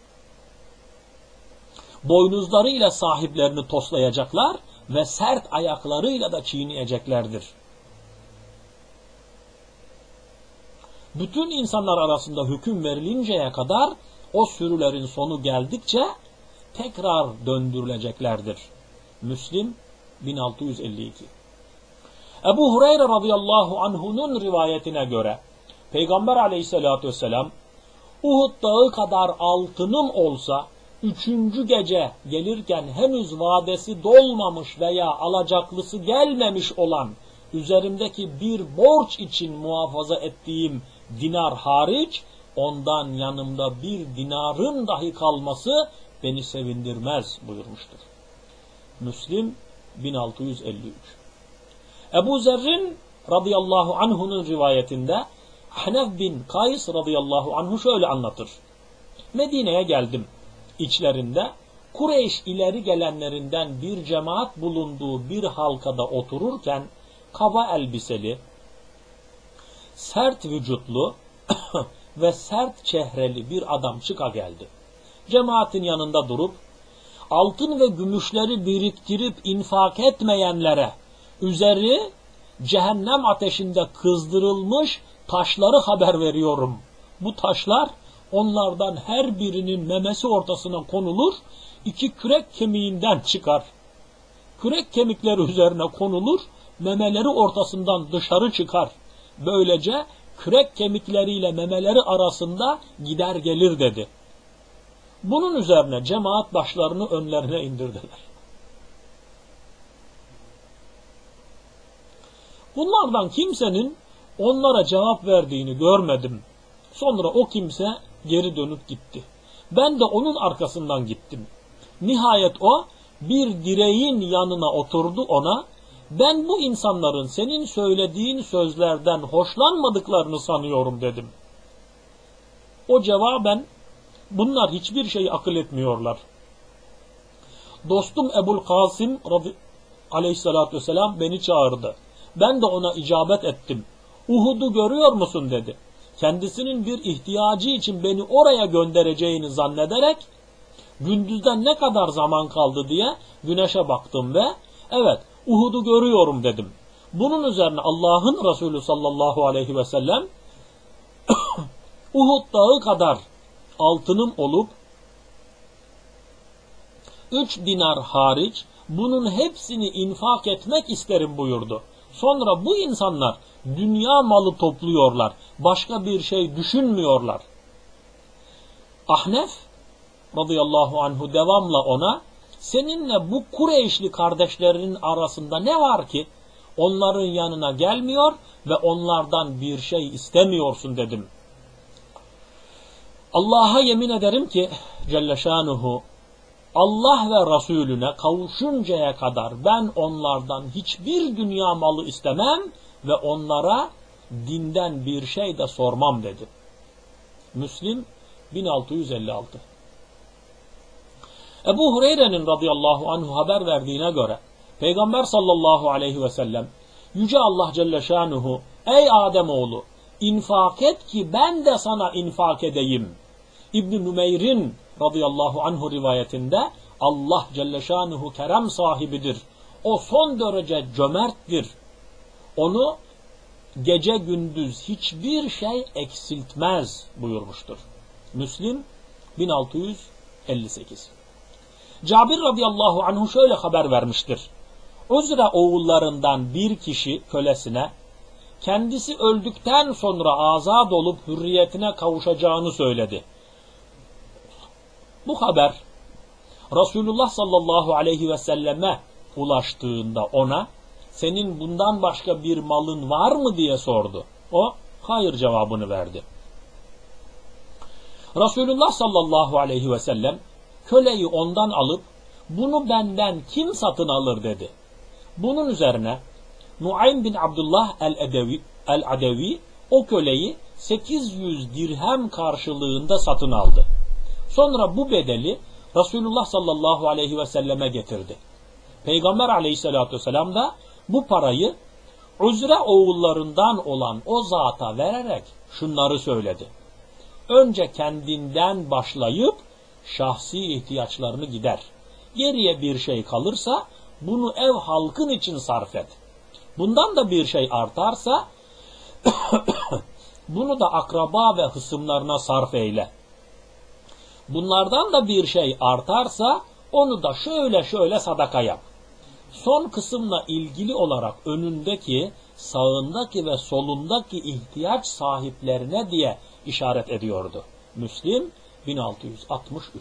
Boynuzlarıyla sahiplerini toslayacaklar ve sert ayaklarıyla da çiğneyeceklerdir. Bütün insanlar arasında hüküm verilinceye kadar o sürülerin sonu geldikçe tekrar döndürüleceklerdir. Müslim bin altı yüz elli iki. Ebu Hureyre radıyallahu anhu'nun rivayetine göre Peygamber aleyhissalatü vesselam Uhud dağı kadar altınım olsa üçüncü gece gelirken henüz vadesi dolmamış veya alacaklısı gelmemiş olan üzerimdeki bir borç için muhafaza ettiğim dinar hariç ondan yanımda bir dinarın dahi kalması beni sevindirmez buyurmuştur. Müslim bin altı yüz elli üç. Ebu Zerrin radıyallahu anhu'nun rivayetinde Ahnef bin Kays radıyallahu anhu şöyle anlatır. Medine'ye geldim. İçlerinde Kureyş ileri gelenlerinden bir cemaat bulunduğu bir halkada otururken kaba elbiseli, sert vücutlu ve sert çehreli bir adam çıka geldi. Cemaatin yanında durup altın ve gümüşleri biriktirip infak etmeyenlere üzeri cehennem ateşinde kızdırılmış taşları haber veriyorum. Bu taşlar onlardan her birinin memesi ortasına konulur, iki kürek kemiğinden çıkar. Kürek kemikleri üzerine konulur, memeleri ortasından dışarı çıkar. Böylece kürek kemikleriyle memeleri arasında gider gelir dedi. Bunun üzerine cemaat başlarını önlerine indirdiler. Bunlardan kimsenin onlara cevap verdiğini görmedim. Sonra o kimse geri dönüp gitti. Ben de onun arkasından gittim. Nihayet o bir direğin yanına oturdu ona. Ben bu insanların senin söylediğin sözlerden hoşlanmadıklarını sanıyorum dedim. O cevaben bunlar hiçbir şey akıl etmiyorlar. Dostum Ebul Kasım aleyhissalatü vesselam beni çağırdı. Ben de ona icabet ettim. Uhud'u görüyor musun dedi. Kendisinin bir ihtiyacı için beni oraya göndereceğini zannederek gündüzden ne kadar zaman kaldı diye güneşe baktım ve evet Uhud'u görüyorum dedim. Bunun üzerine Allah'ın Resulü sallallahu aleyhi ve sellem Uhud dağı kadar altınım olup üç dinar hariç bunun hepsini infak etmek isterim buyurdu. Sonra bu insanlar dünya malı topluyorlar. Başka bir şey düşünmüyorlar. Ahnef radıyallahu anhu devamla ona seninle bu Kureyşli kardeşlerinin arasında ne var ki onların yanına gelmiyor ve onlardan bir şey istemiyorsun dedim. Allah'a yemin ederim ki Celle Şanuhu Allah ve Resulüne kavuşuncaya kadar ben onlardan hiçbir dünya malı istemem ve onlara dinden bir şey de sormam dedi. Müslim bin altı yüz elli altı. Ebu Hureyre'nin radıyallahu anhu haber verdiğine göre Peygamber sallallahu aleyhi ve sellem Yüce Allah Celle Şanuhu ey Ademoğlu infak et ki ben de sana infak edeyim. İbn-i Nümeyr'in radıyallahu anhu rivayetinde Allah Celle Şanuhu kerem sahibidir. O son derece cömerttir. Onu gece gündüz hiçbir şey eksiltmez buyurmuştur. Müslim bin altı yüz elli sekiz. Cabir radıyallahu anhu şöyle haber vermiştir. Uzre oğullarından bir kişi kölesine kendisi öldükten sonra azad olup hürriyetine kavuşacağını söyledi. Bu haber Resulullah sallallahu aleyhi ve selleme ulaştığında ona senin bundan başka bir malın var mı diye sordu. O hayır cevabını verdi. Resulullah sallallahu aleyhi ve sellem köleyi ondan alıp bunu benden kim satın alır dedi. Bunun üzerine Nuaym bin Abdullah el-Adevi, el-Adevi o köleyi sekiz yüz dirhem karşılığında satın aldı. Sonra bu bedeli Resulullah sallallahu aleyhi ve selleme getirdi. Peygamber aleyhissalatü vesselam da bu parayı Uzre oğullarından olan o zata vererek şunları söyledi. Önce kendinden başlayıp şahsi ihtiyaçlarını gider. Geriye bir şey kalırsa bunu ev halkın için sarf et. Bundan da bir şey artarsa bunu da akraba ve hısımlarına sarf eyle. Bunlardan da bir şey artarsa onu da şöyle şöyle sadaka yap. Son kısımla ilgili olarak önündeki, sağındaki ve solundaki ihtiyaç sahiplerine diye işaret ediyordu. Müslim bin altı yüz altmış üç.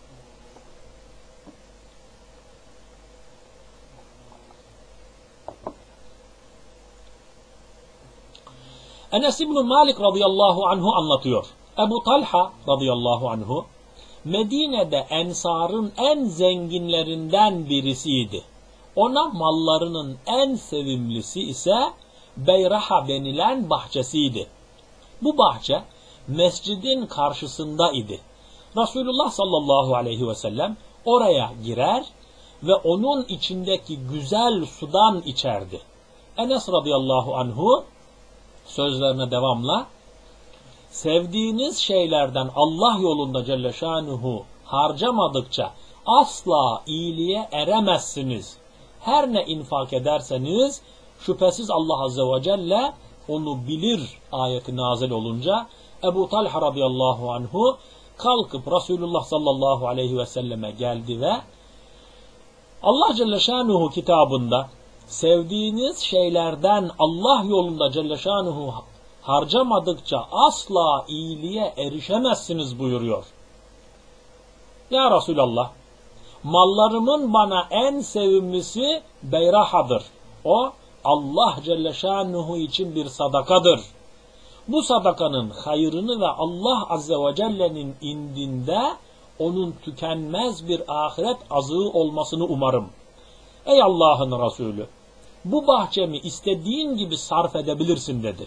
Enes İbn Malik radıyallahu anhu anlatıyor. Ebu Talha radıyallahu anhu Medine'de Ensar'ın en zenginlerinden birisiydi. Ona mallarının en sevimlisi ise Beyraha denilen bahçesiydi. Bu bahçe mescidin karşısında idi. Resulullah sallallahu aleyhi ve sellem oraya girer ve onun içindeki güzel sudan içerdi. Enes radıyallahu anhu sözlerine devamla, sevdiğiniz şeylerden Allah yolunda Celle Şanuhu harcamadıkça asla iyiliğe eremezsiniz. Her ne infak ederseniz şüphesiz Allah Azze ve Celle onu bilir ayeti nazil olunca Ebu Talha radıyallahu anhu kalkıp Resulullah sallallahu aleyhi ve selleme geldi ve Allah Celle Şanuhu kitabında sevdiğiniz şeylerden Allah yolunda Celle Şanuhu harcamadıkça asla iyiliğe erişemezsiniz buyuruyor. Ya Resulallah, mallarımın bana en sevimlisi Beyraha'dır. O Allah Celle Şanuhu için bir sadakadır. Bu sadakanın hayrını ve Allah Azze ve Celle'nin indinde onun tükenmez bir ahiret azığı olmasını umarım. Ey Allah'ın Resulü, bu bahçemi istediğin gibi sarf edebilirsin dedi.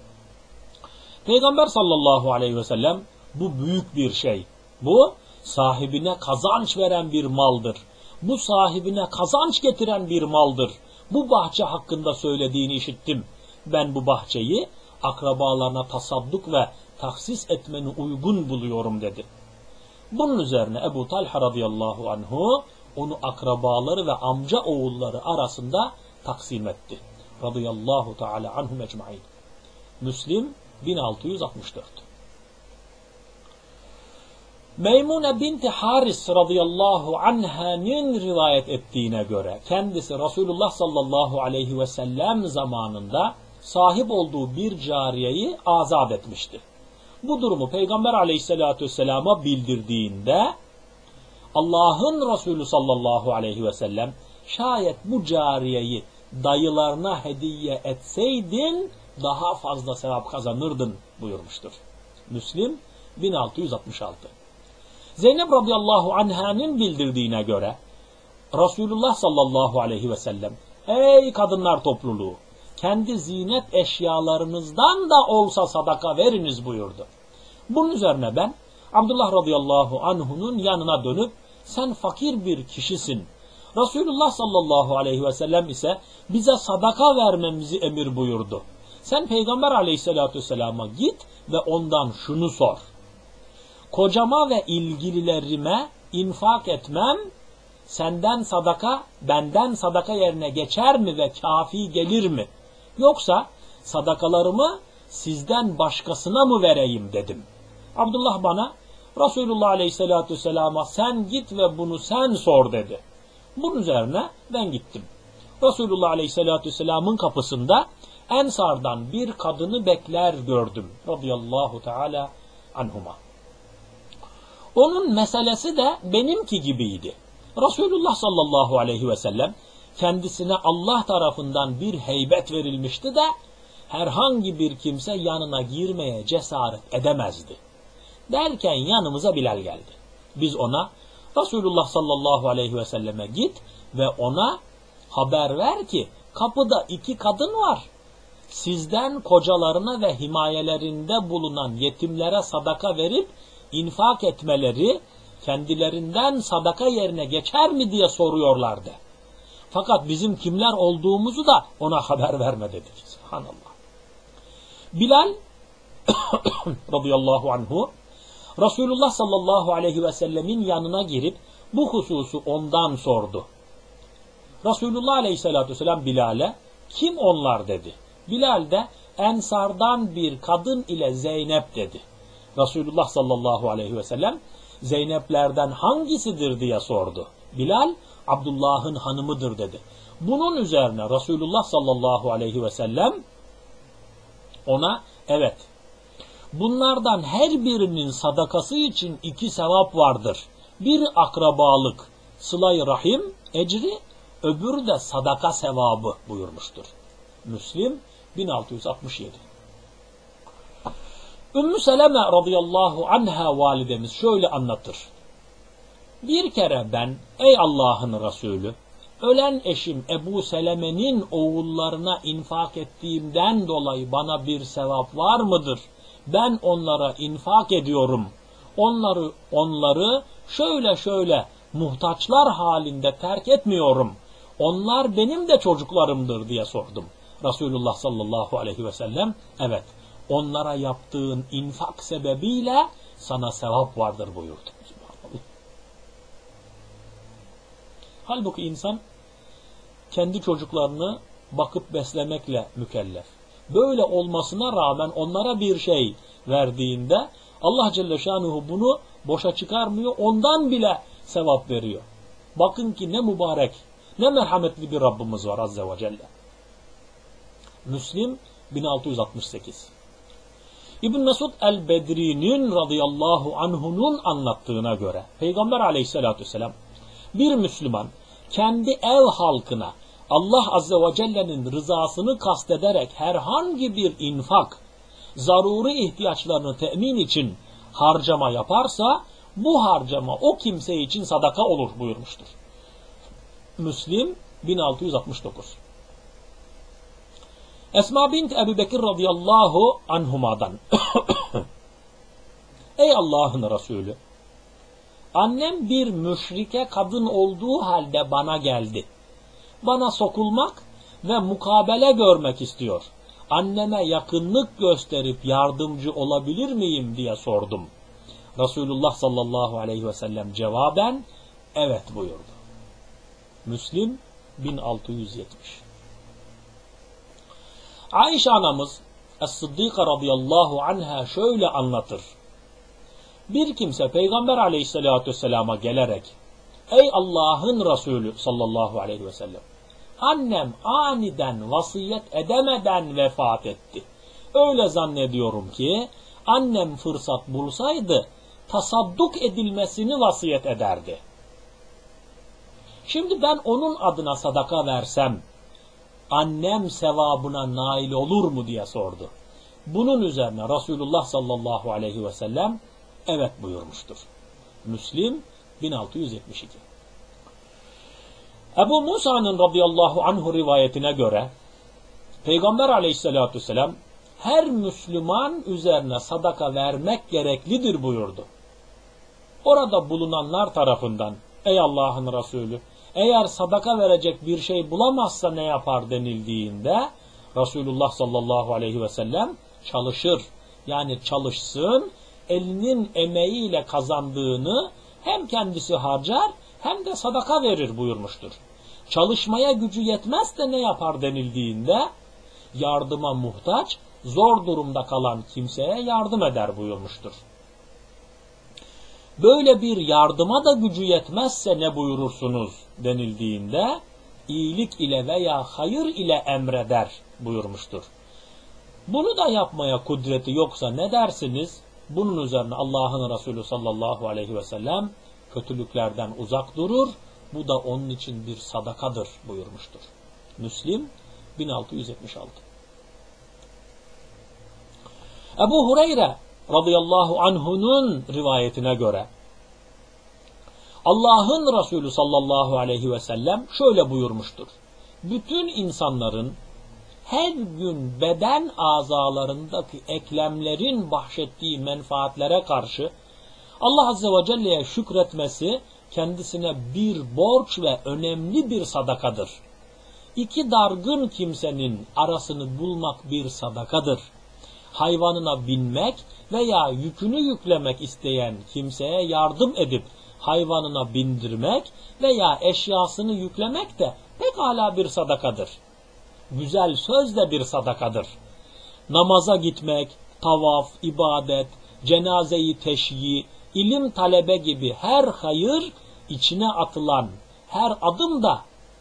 Peygamber sallallahu aleyhi ve sellem bu büyük bir şey. Bu sahibine kazanç veren bir maldır. Bu sahibine kazanç getiren bir maldır. Bu bahçe hakkında söylediğini işittim. Ben bu bahçeyi akrabalarına tasadduk ve tahsis etmeni uygun buluyorum dedi. Bunun üzerine Ebu Talha radıyallahu anhu onu akrabaları ve amca oğulları arasında taksim etti. Radıyallahu teala anhum ecmaîn. Müslim bin altı yüz altmış dört. Meymune binti Haris radıyallahu anh'ın rivayet ettiğine göre kendisi Resulullah sallallahu aleyhi ve sellem zamanında sahip olduğu bir cariyeyi azat etmişti. Bu durumu Peygamber aleyhissalatü vesselama bildirdiğinde Allah'ın Resulü sallallahu aleyhi ve sellem şayet bu cariyeyi dayılarına hediye etseydin daha fazla sevap kazanırdın buyurmuştur. Müslim bin altı yüz altmış altı. Zeynep radıyallahu anh'ın bildirdiğine göre Resulullah sallallahu aleyhi ve sellem ey kadınlar topluluğu kendi zinet eşyalarınızdan da olsa sadaka veriniz buyurdu. Bunun üzerine ben Abdullah radıyallahu anhu'nun yanına dönüp sen fakir bir kişisin. Resulullah sallallahu aleyhi ve sellem ise bize sadaka vermemizi emir buyurdu. Sen Peygamber aleyhissalatü vesselama git ve ondan şunu sor. Kocama ve ilgililerime infak etmem senden sadaka, benden sadaka yerine geçer mi ve kafi gelir mi? Yoksa sadakalarımı sizden başkasına mı vereyim dedim. Abdullah bana Resulullah aleyhissalatü vesselama sen git ve bunu sen sor dedi. Bunun üzerine ben gittim. Resulullah aleyhissalatü vesselamın kapısında Ensardan bir kadını bekler gördüm. Radıyallahu teala anhuma. Onun meselesi de benimki gibiydi. Resulullah sallallahu aleyhi ve sellem kendisine Allah tarafından bir heybet verilmişti de herhangi bir kimse yanına girmeye cesaret edemezdi. Derken yanımıza Bilal geldi. Biz ona Resulullah sallallahu aleyhi ve selleme git ve ona haber ver ki kapıda iki kadın var. Sizden kocalarına ve himayelerinde bulunan yetimlere sadaka verip infak etmeleri kendilerinden sadaka yerine geçer mi diye soruyorlardı. Fakat bizim kimler olduğumuzu da ona haber verme dedik. Subhanallah. Bilal radıyallahu anhu Resulullah sallallahu aleyhi ve sellemin yanına girip bu hususu ondan sordu. Resulullah aleyhissalatü vesselam Bilal'e kim onlar dedi. Bilal de Ensardan bir kadın ile Zeynep dedi. Resulullah sallallahu aleyhi ve sellem Zeyneplerden hangisidir diye sordu. Bilal Abdullah'ın hanımıdır dedi. Bunun üzerine Resulullah sallallahu aleyhi ve sellem ona evet bunlardan her birinin sadakası için iki sevap vardır. Bir akrabalık, sıla-i rahim, ecri, öbürü de sadaka sevabı buyurmuştur. Müslim bin altı yüz altmış yedi. Ümmü Seleme radıyallahu anha validemiz şöyle anlatır. Bir kere ben ey Allah'ın Resulü ölen eşim Ebu Seleme'nin oğullarına infak ettiğimden dolayı bana bir sevap var mıdır? Ben onlara infak ediyorum. Onları onları şöyle şöyle muhtaçlar halinde terk etmiyorum. Onlar benim de çocuklarımdır diye sordum. Resulullah sallallahu aleyhi ve sellem evet onlara yaptığın infak sebebiyle sana sevap vardır buyurdu. Halbuki insan kendi çocuklarını bakıp beslemekle mükellef. Böyle olmasına rağmen onlara bir şey verdiğinde Allah Celle Şanuhu bunu boşa çıkarmıyor, ondan bile sevap veriyor. Bakın ki ne mübarek, ne merhametli bir Rabbimiz var Azze ve Celle. Müslim bin altı yüz altmış sekiz. İbn Mesud el-Bedri'nin radıyallahu anhunun anlattığına göre Peygamber aleyhissalatü vesselam bir Müslüman kendi ev halkına Allah Azze ve Celle'nin rızasını kastederek herhangi bir infak, zaruri ihtiyaçlarını temin için harcama yaparsa bu harcama o kimse için sadaka olur buyurmuştur. Müslim bin altı yüz altmış dokuz. Esma bint Ebu Bekir radıyallahu anhumadan ey Allah'ın Resulü annem bir müşrike kadın olduğu halde bana geldi. Bana sokulmak ve mukabele görmek istiyor. Anneme yakınlık gösterip yardımcı olabilir miyim diye sordum. Resulullah sallallahu aleyhi ve sellem cevaben evet buyurdu. Müslim bin altı yüz yetmiş. Ayşe anamız Es-Sıddika radıyallahu anha şöyle anlatır. Bir kimse Peygamber aleyhissalatü vesselama gelerek ey Allah'ın Resulü sallallahu aleyhi ve sellem annem aniden vasiyet edemeden vefat etti. Öyle zannediyorum ki annem fırsat bulsaydı tasadduk edilmesini vasiyet ederdi. Şimdi ben onun adına sadaka versem annem sevabına nail olur mu diye sordu. Bunun üzerine Resulullah sallallahu aleyhi ve sellem evet buyurmuştur. Müslim bin altı yüz yetmiş iki. Ebu Musa'nın radıyallahu anhu rivayetine göre Peygamber aleyhissalatü vesselam her Müslüman üzerine sadaka vermek gereklidir buyurdu. Orada bulunanlar tarafından ey Allah'ın Resulü eğer sadaka verecek bir şey bulamazsa ne yapar denildiğinde Resulullah sallallahu aleyhi ve sellem çalışır. Yani çalışsın, elinin emeğiyle kazandığını hem kendisi harcar hem de sadaka verir buyurmuştur. Çalışmaya gücü yetmez de ne yapar denildiğinde yardıma muhtaç, zor durumda kalan kimseye yardım eder buyurmuştur. Böyle bir yardıma da gücü yetmezse ne buyurursunuz denildiğinde iyilik ile veya hayır ile emreder buyurmuştur. Bunu da yapmaya kudreti yoksa ne dersiniz? Bunun üzerine Allah'ın Resulü sallallahu aleyhi ve sellem kötülüklerden uzak durur. Bu da onun için bir sadakadır buyurmuştur. Müslim bin altı yüz yetmiş altı. Ebu Hureyre radıyallahu anhu'nun rivayetine göre Allah'ın Resulü sallallahu aleyhi ve sellem şöyle buyurmuştur. Bütün insanların her gün beden azalarındaki eklemlerin bahşettiği menfaatlere karşı Allah Azze ve Celle'ye şükretmesi kendisine bir borç ve önemli bir sadakadır. İki dargın kimsenin arasını bulmak bir sadakadır. Hayvanına binmek veya yükünü yüklemek isteyen kimseye yardım edip hayvanına bindirmek veya eşyasını yüklemek de pekala bir sadakadır. Güzel söz de bir sadakadır. Namaza gitmek, tavaf, ibadet, cenazeyi teşyi, ilim talebe gibi her hayır, içine atılan her adım da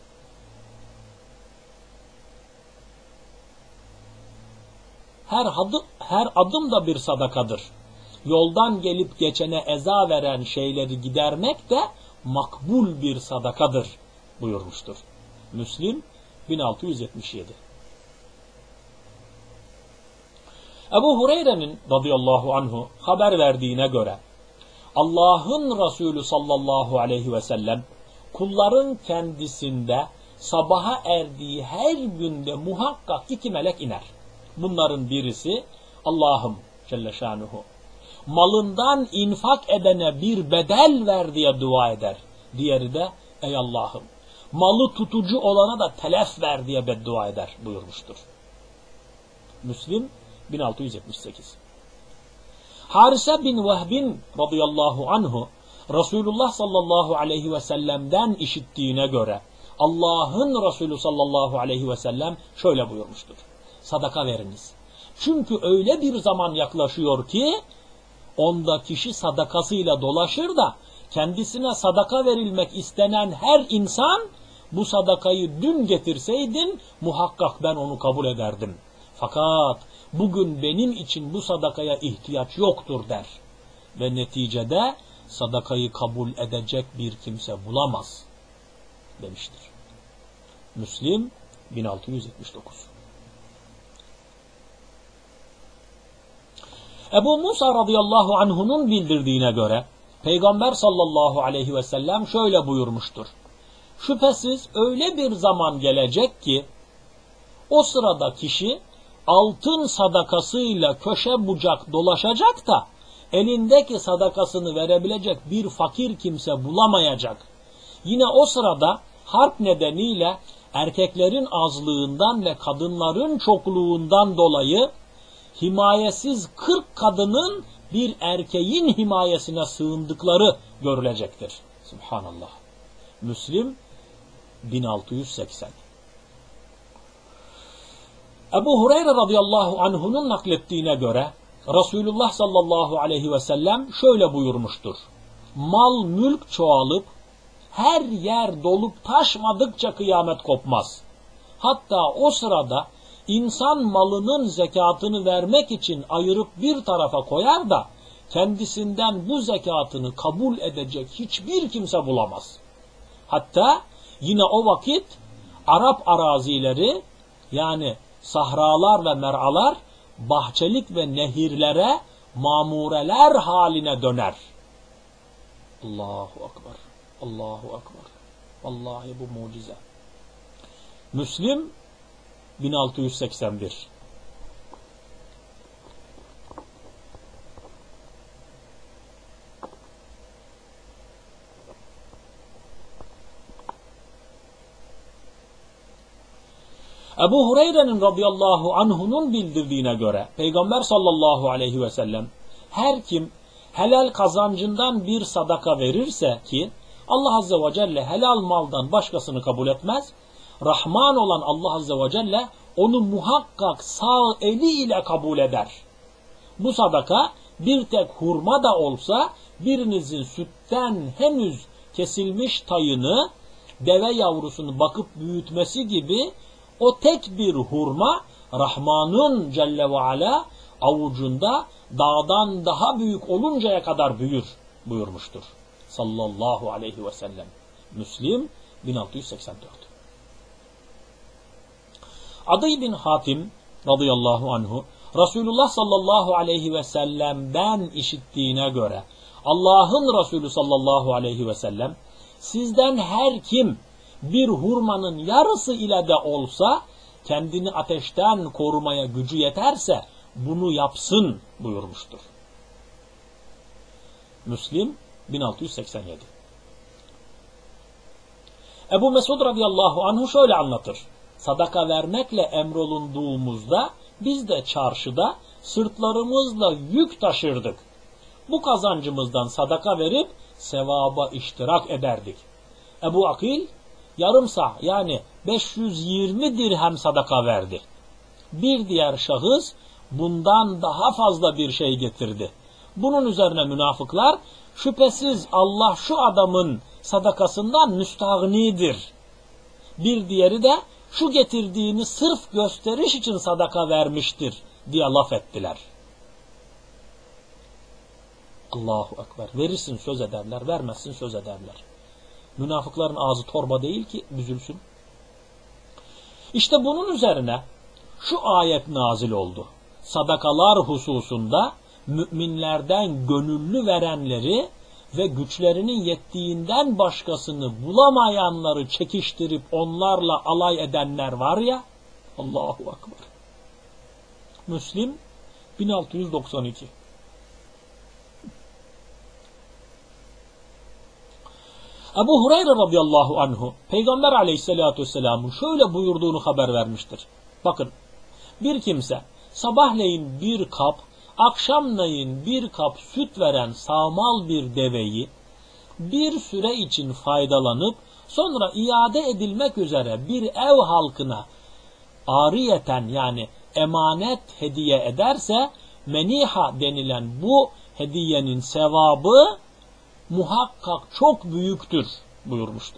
her adım, her adım da bir sadakadır. Yoldan gelip geçene eza veren şeyleri gidermek de makbul bir sadakadır buyurmuştur. Müslim bin altı yüz yetmiş yedi. Ebu Hureyre'nin radıyallahu anhu haber verdiğine göre Allah'ın Resulü sallallahu aleyhi ve sellem kulların kendisinde sabaha erdiği her günde muhakkak iki melek iner. Bunların birisi Allah'ım Celle Şanuhu malından infak edene bir bedel ver diye dua eder. Diğeri de ey Allah'ım malı tutucu olana da telef ver diye beddua eder buyurmuştur. Müslim bin altı yüz yetmiş sekiz. Harise bin Vehbin radıyallahu anhu Resulullah sallallahu aleyhi ve sellem'den işittiğine göre Allah'ın Resulü sallallahu aleyhi ve sellem şöyle buyurmuştur. Sadaka veriniz. Çünkü öyle bir zaman yaklaşıyor ki onda kişi sadakasıyla dolaşır da kendisine sadaka verilmek istenen her insan bu sadakayı dün getirseydin muhakkak ben onu kabul ederdim. Fakat bugün benim için bu sadakaya ihtiyaç yoktur der. Ve neticede sadakayı kabul edecek bir kimse bulamaz demiştir. Müslim bin altı yüz yetmiş dokuz. Ebu Musa radıyallahu anhu'nun bildirdiğine göre Peygamber sallallahu aleyhi ve sellem şöyle buyurmuştur. Şüphesiz öyle bir zaman gelecek ki o sırada kişi altın sadakasıyla köşe bucak dolaşacak da elindeki sadakasını verebilecek bir fakir kimse bulamayacak. Yine o sırada harp nedeniyle erkeklerin azlığından ve kadınların çokluğundan dolayı himayesiz kırk kadının bir erkeğin himayesine sığındıkları görülecektir. Subhanallah. Müslim bin altı yüz seksen. Ebu Hureyre radıyallahu anhu'nun naklettiğine göre Resulullah sallallahu aleyhi ve sellem şöyle buyurmuştur. Mal mülk çoğalıp her yer dolup taşmadıkça kıyamet kopmaz. Hatta o sırada insan malının zekatını vermek için ayırıp bir tarafa koyar da kendisinden bu zekatını kabul edecek hiçbir kimse bulamaz. Hatta yine o vakit Arap arazileri yani sahralar ve meralar bahçelik ve nehirlere mamureler haline döner. Allahu Ekber. Allahu Ekber. Vallahi bu mucize. Müslim bin altı yüz seksen bir. Ebu Hureyre'nin radıyallahu anhu'nun bildirdiğine göre Peygamber sallallahu aleyhi ve sellem her kim helal kazancından bir sadaka verirse ki Allah azze ve celle helal maldan başkasını kabul etmez, Rahman olan Allah azze ve celle onu muhakkak sağ eliyle kabul eder. Bu sadaka bir tek hurma da olsa birinizin sütten henüz kesilmiş tayını deve yavrusunu bakıp büyütmesi gibi o tek bir hurma Rahman'ın Celle ve Ala avucunda dağdan daha büyük oluncaya kadar büyür buyurmuştur. Sallallahu aleyhi ve sellem. Müslim bin altı yüz seksen dört. Adi bin Hatim radıyallahu anhu Resulullah sallallahu aleyhi ve sellem'den işittiğine göre Allah'ın Resulü sallallahu aleyhi ve sellem sizden her kim bir hurmanın yarısı ile de olsa kendini ateşten korumaya gücü yeterse bunu yapsın buyurmuştur. Müslim bin altı yüz seksen yedi. Ebu Mesud radıyallahu anhu şöyle anlatır. Sadaka vermekle emrolunduğumuzda biz de çarşıda sırtlarımızla yük taşırdık. Bu kazancımızdan sadaka verip sevaba iştirak ederdik. Ebu Akil yarım sah yani beş yüz yirmi dirhem sadaka verdi. Bir diğer şahıs bundan daha fazla bir şey getirdi. Bunun üzerine münafıklar şüphesiz Allah şu adamın sadakasından müstahnidir. Bir diğeri de şu getirdiğini sırf gösteriş için sadaka vermiştir diye laf ettiler. Allahu Ekber. Verirsin söz ederler, vermezsin söz ederler. Münafıkların ağzı torba değil ki büzülsün. İşte bunun üzerine şu ayet nazil oldu. Sadakalar hususunda müminlerden gönüllü verenleri ve güçlerinin yettiğinden başkasını bulamayanları çekiştirip onlarla alay edenler var ya, Allahu Ekber. Müslim bin altı yüz doksan iki. Ebu Hureyre radıyallahu anhu Peygamber aleyhissalatü vesselamın şöyle buyurduğunu haber vermiştir. Bakın, bir kimse sabahleyin bir kap, akşamleyin bir kap süt veren sağmal bir deveyi bir süre için faydalanıp sonra iade edilmek üzere bir ev halkına ariyeten yani emanet hediye ederse meniha denilen bu hediyenin sevabı muhakkak çok büyüktür buyurmuştur.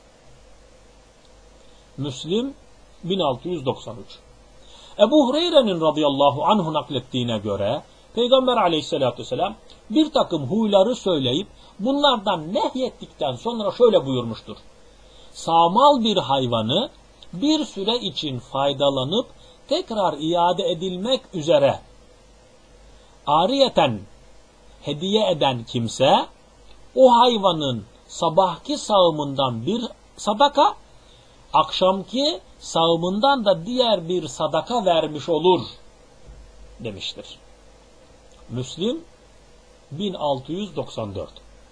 Müslim bin altı yüz doksan üç. Ebu Hureyre'nin radıyallahu anhu naklettiğine göre Peygamber aleyhissalatü vesselam bir takım huyları söyleyip bunlardan nehyettikten sonra şöyle buyurmuştur. Sağmal bir hayvanı bir süre için faydalanıp tekrar iade edilmek üzere ariyeten hediye eden kimse o hayvanın sabahki sağımından bir sadaka, akşamki sağımından da diğer bir sadaka vermiş olur demiştir. Müslim bin altı yüz doksan dört.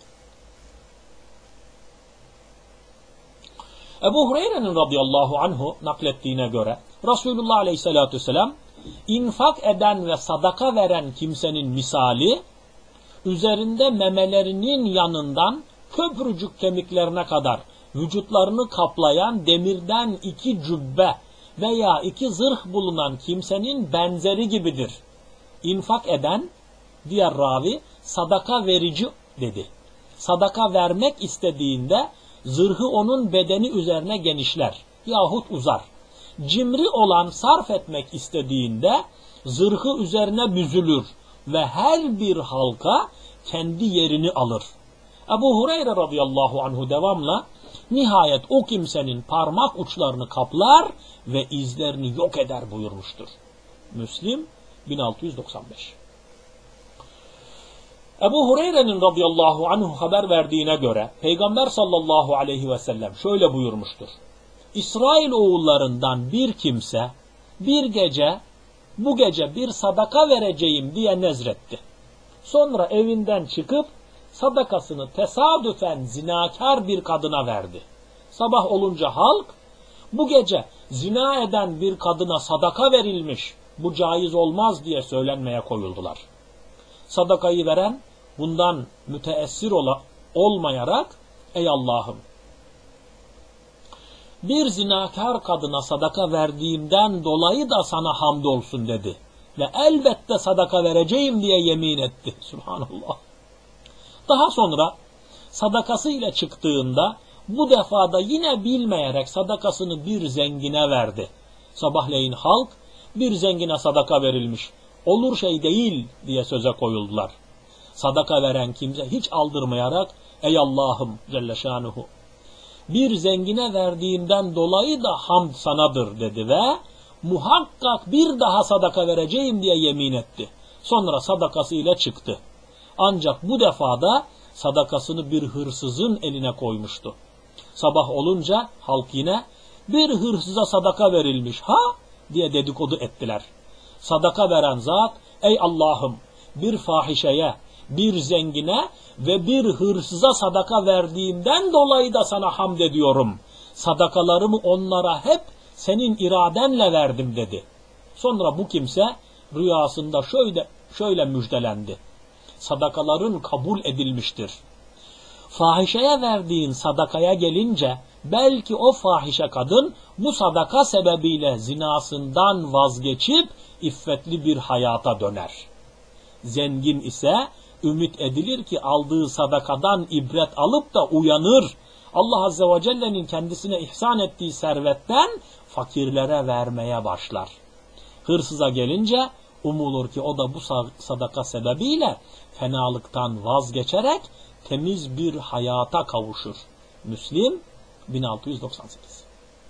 Ebu Hureyre'nin radıyallahu anhu naklettiğine göre Resulullah aleyhissalatü vesselam infak eden ve sadaka veren kimsenin misali üzerinde memelerinin yanından köprücük kemiklerine kadar vücutlarını kaplayan demirden iki cübbe veya iki zırh bulunan kimsenin benzeri gibidir. İnfak eden, diğer ravi, sadaka verici dedi. Sadaka vermek istediğinde zırhı onun bedeni üzerine genişler yahut uzar. Cimri olan sarf etmek istediğinde zırhı üzerine büzülür ve her bir halka kendi yerini alır. Ebu Hureyre radıyallahu anhu devamla nihayet o kimsenin parmak uçlarını kaplar ve izlerini yok eder buyurmuştur. Müslim bin altı yüz doksan beş. Ebu Hureyre'nin radıyallahu anhu haber verdiğine göre Peygamber sallallahu aleyhi ve sellem şöyle buyurmuştur. İsrail oğullarından bir kimse bir gece bu gece bir sadaka vereceğim diye nezretti. Sonra evinden çıkıp sadakasını tesadüfen zinakar bir kadına verdi. Sabah olunca halk bu gece zina eden bir kadına sadaka verilmiş, bu caiz olmaz diye söylenmeye koyuldular. Sadakayı veren bundan müteessir ola, olmayarak ey Allah'ım bir zinakar kadına sadaka verdiğimden dolayı da sana hamdolsun dedi. Ve elbette sadaka vereceğim diye yemin etti. Subhanallah. Daha sonra sadakasıyla çıktığında bu defada yine bilmeyerek sadakasını bir zengine verdi. Sabahleyin halk bir zengine sadaka verilmiş, olur şey değil diye söze koyuldular. Sadaka veren kimse hiç aldırmayarak ey Allah'ım Celle Şanuhu bir zengine verdiğimden dolayı da hamd sanadır dedi ve muhakkak bir daha sadaka vereceğim diye yemin etti. Sonra sadakasıyla çıktı. Ancak bu defada sadakasını bir hırsızın eline koymuştu. Sabah olunca halk yine bir hırsıza sadaka verilmiş ha diye dedikodu ettiler. Sadaka veren zat, ey Allah'ım, bir fahişeye, bir zengine ve bir hırsıza sadaka verdiğimden dolayı da sana hamd ediyorum. Sadakalarımı onlara hep senin iradenle verdim dedi. Sonra bu kimse rüyasında şöyle şöyle müjdelendi. Sadakaların kabul edilmiştir. Fahişeye verdiğin sadakaya gelince belki o fahişe kadın bu sadaka sebebiyle zinasından vazgeçip iffetli bir hayata döner. Zengin ise ümit edilir ki aldığı sadakadan ibret alıp da uyanır. Allah Azze ve Celle'nin kendisine ihsan ettiği servetten fakirlere vermeye başlar. Hırsıza gelince umulur ki o da bu sadaka sebebiyle fenalıktan vazgeçerek temiz bir hayata kavuşur. Müslim bin altı yüz doksan sekiz.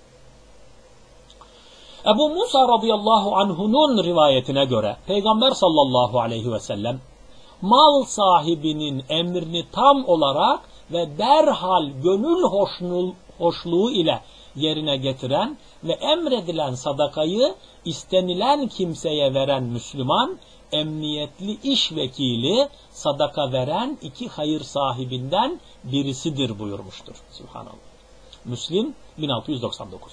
Ebu Musa radıyallahu anh'unun rivayetine göre Peygamber sallallahu aleyhi ve sellem mal sahibinin emrini tam olarak ve derhal gönül hoşnul, hoşluğu ile yerine getiren ve emredilen sadakayı istenilen kimseye veren Müslüman, emniyetli iş vekili, sadaka veren iki hayır sahibinden birisidir buyurmuştur. Subhanallah. Müslim bin altı yüz doksan dokuz.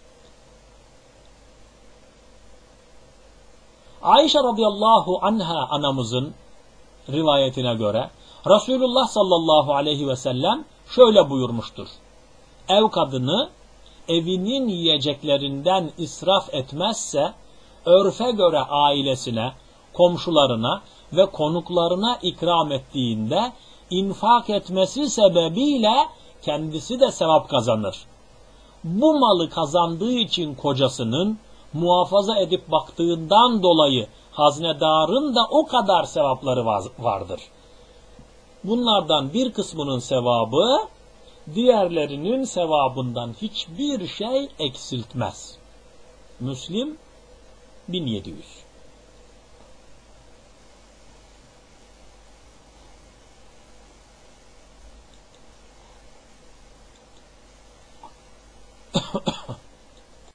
Ayşe radıyallahu anha anamızın rivayetine göre Resulullah sallallahu aleyhi ve sellem şöyle buyurmuştur. Ev kadını evinin yiyeceklerinden israf etmezse örfe göre ailesine, komşularına ve konuklarına ikram ettiğinde infak etmesi sebebiyle kendisi de sevap kazanır. Bu malı kazandığı için kocasının muhafaza edip baktığından dolayı haznedarın da o kadar sevapları vardır. Bunlardan bir kısmının sevabı diğerlerinin sevabından hiçbir şey eksiltmez. Müslim bin yedi yüz.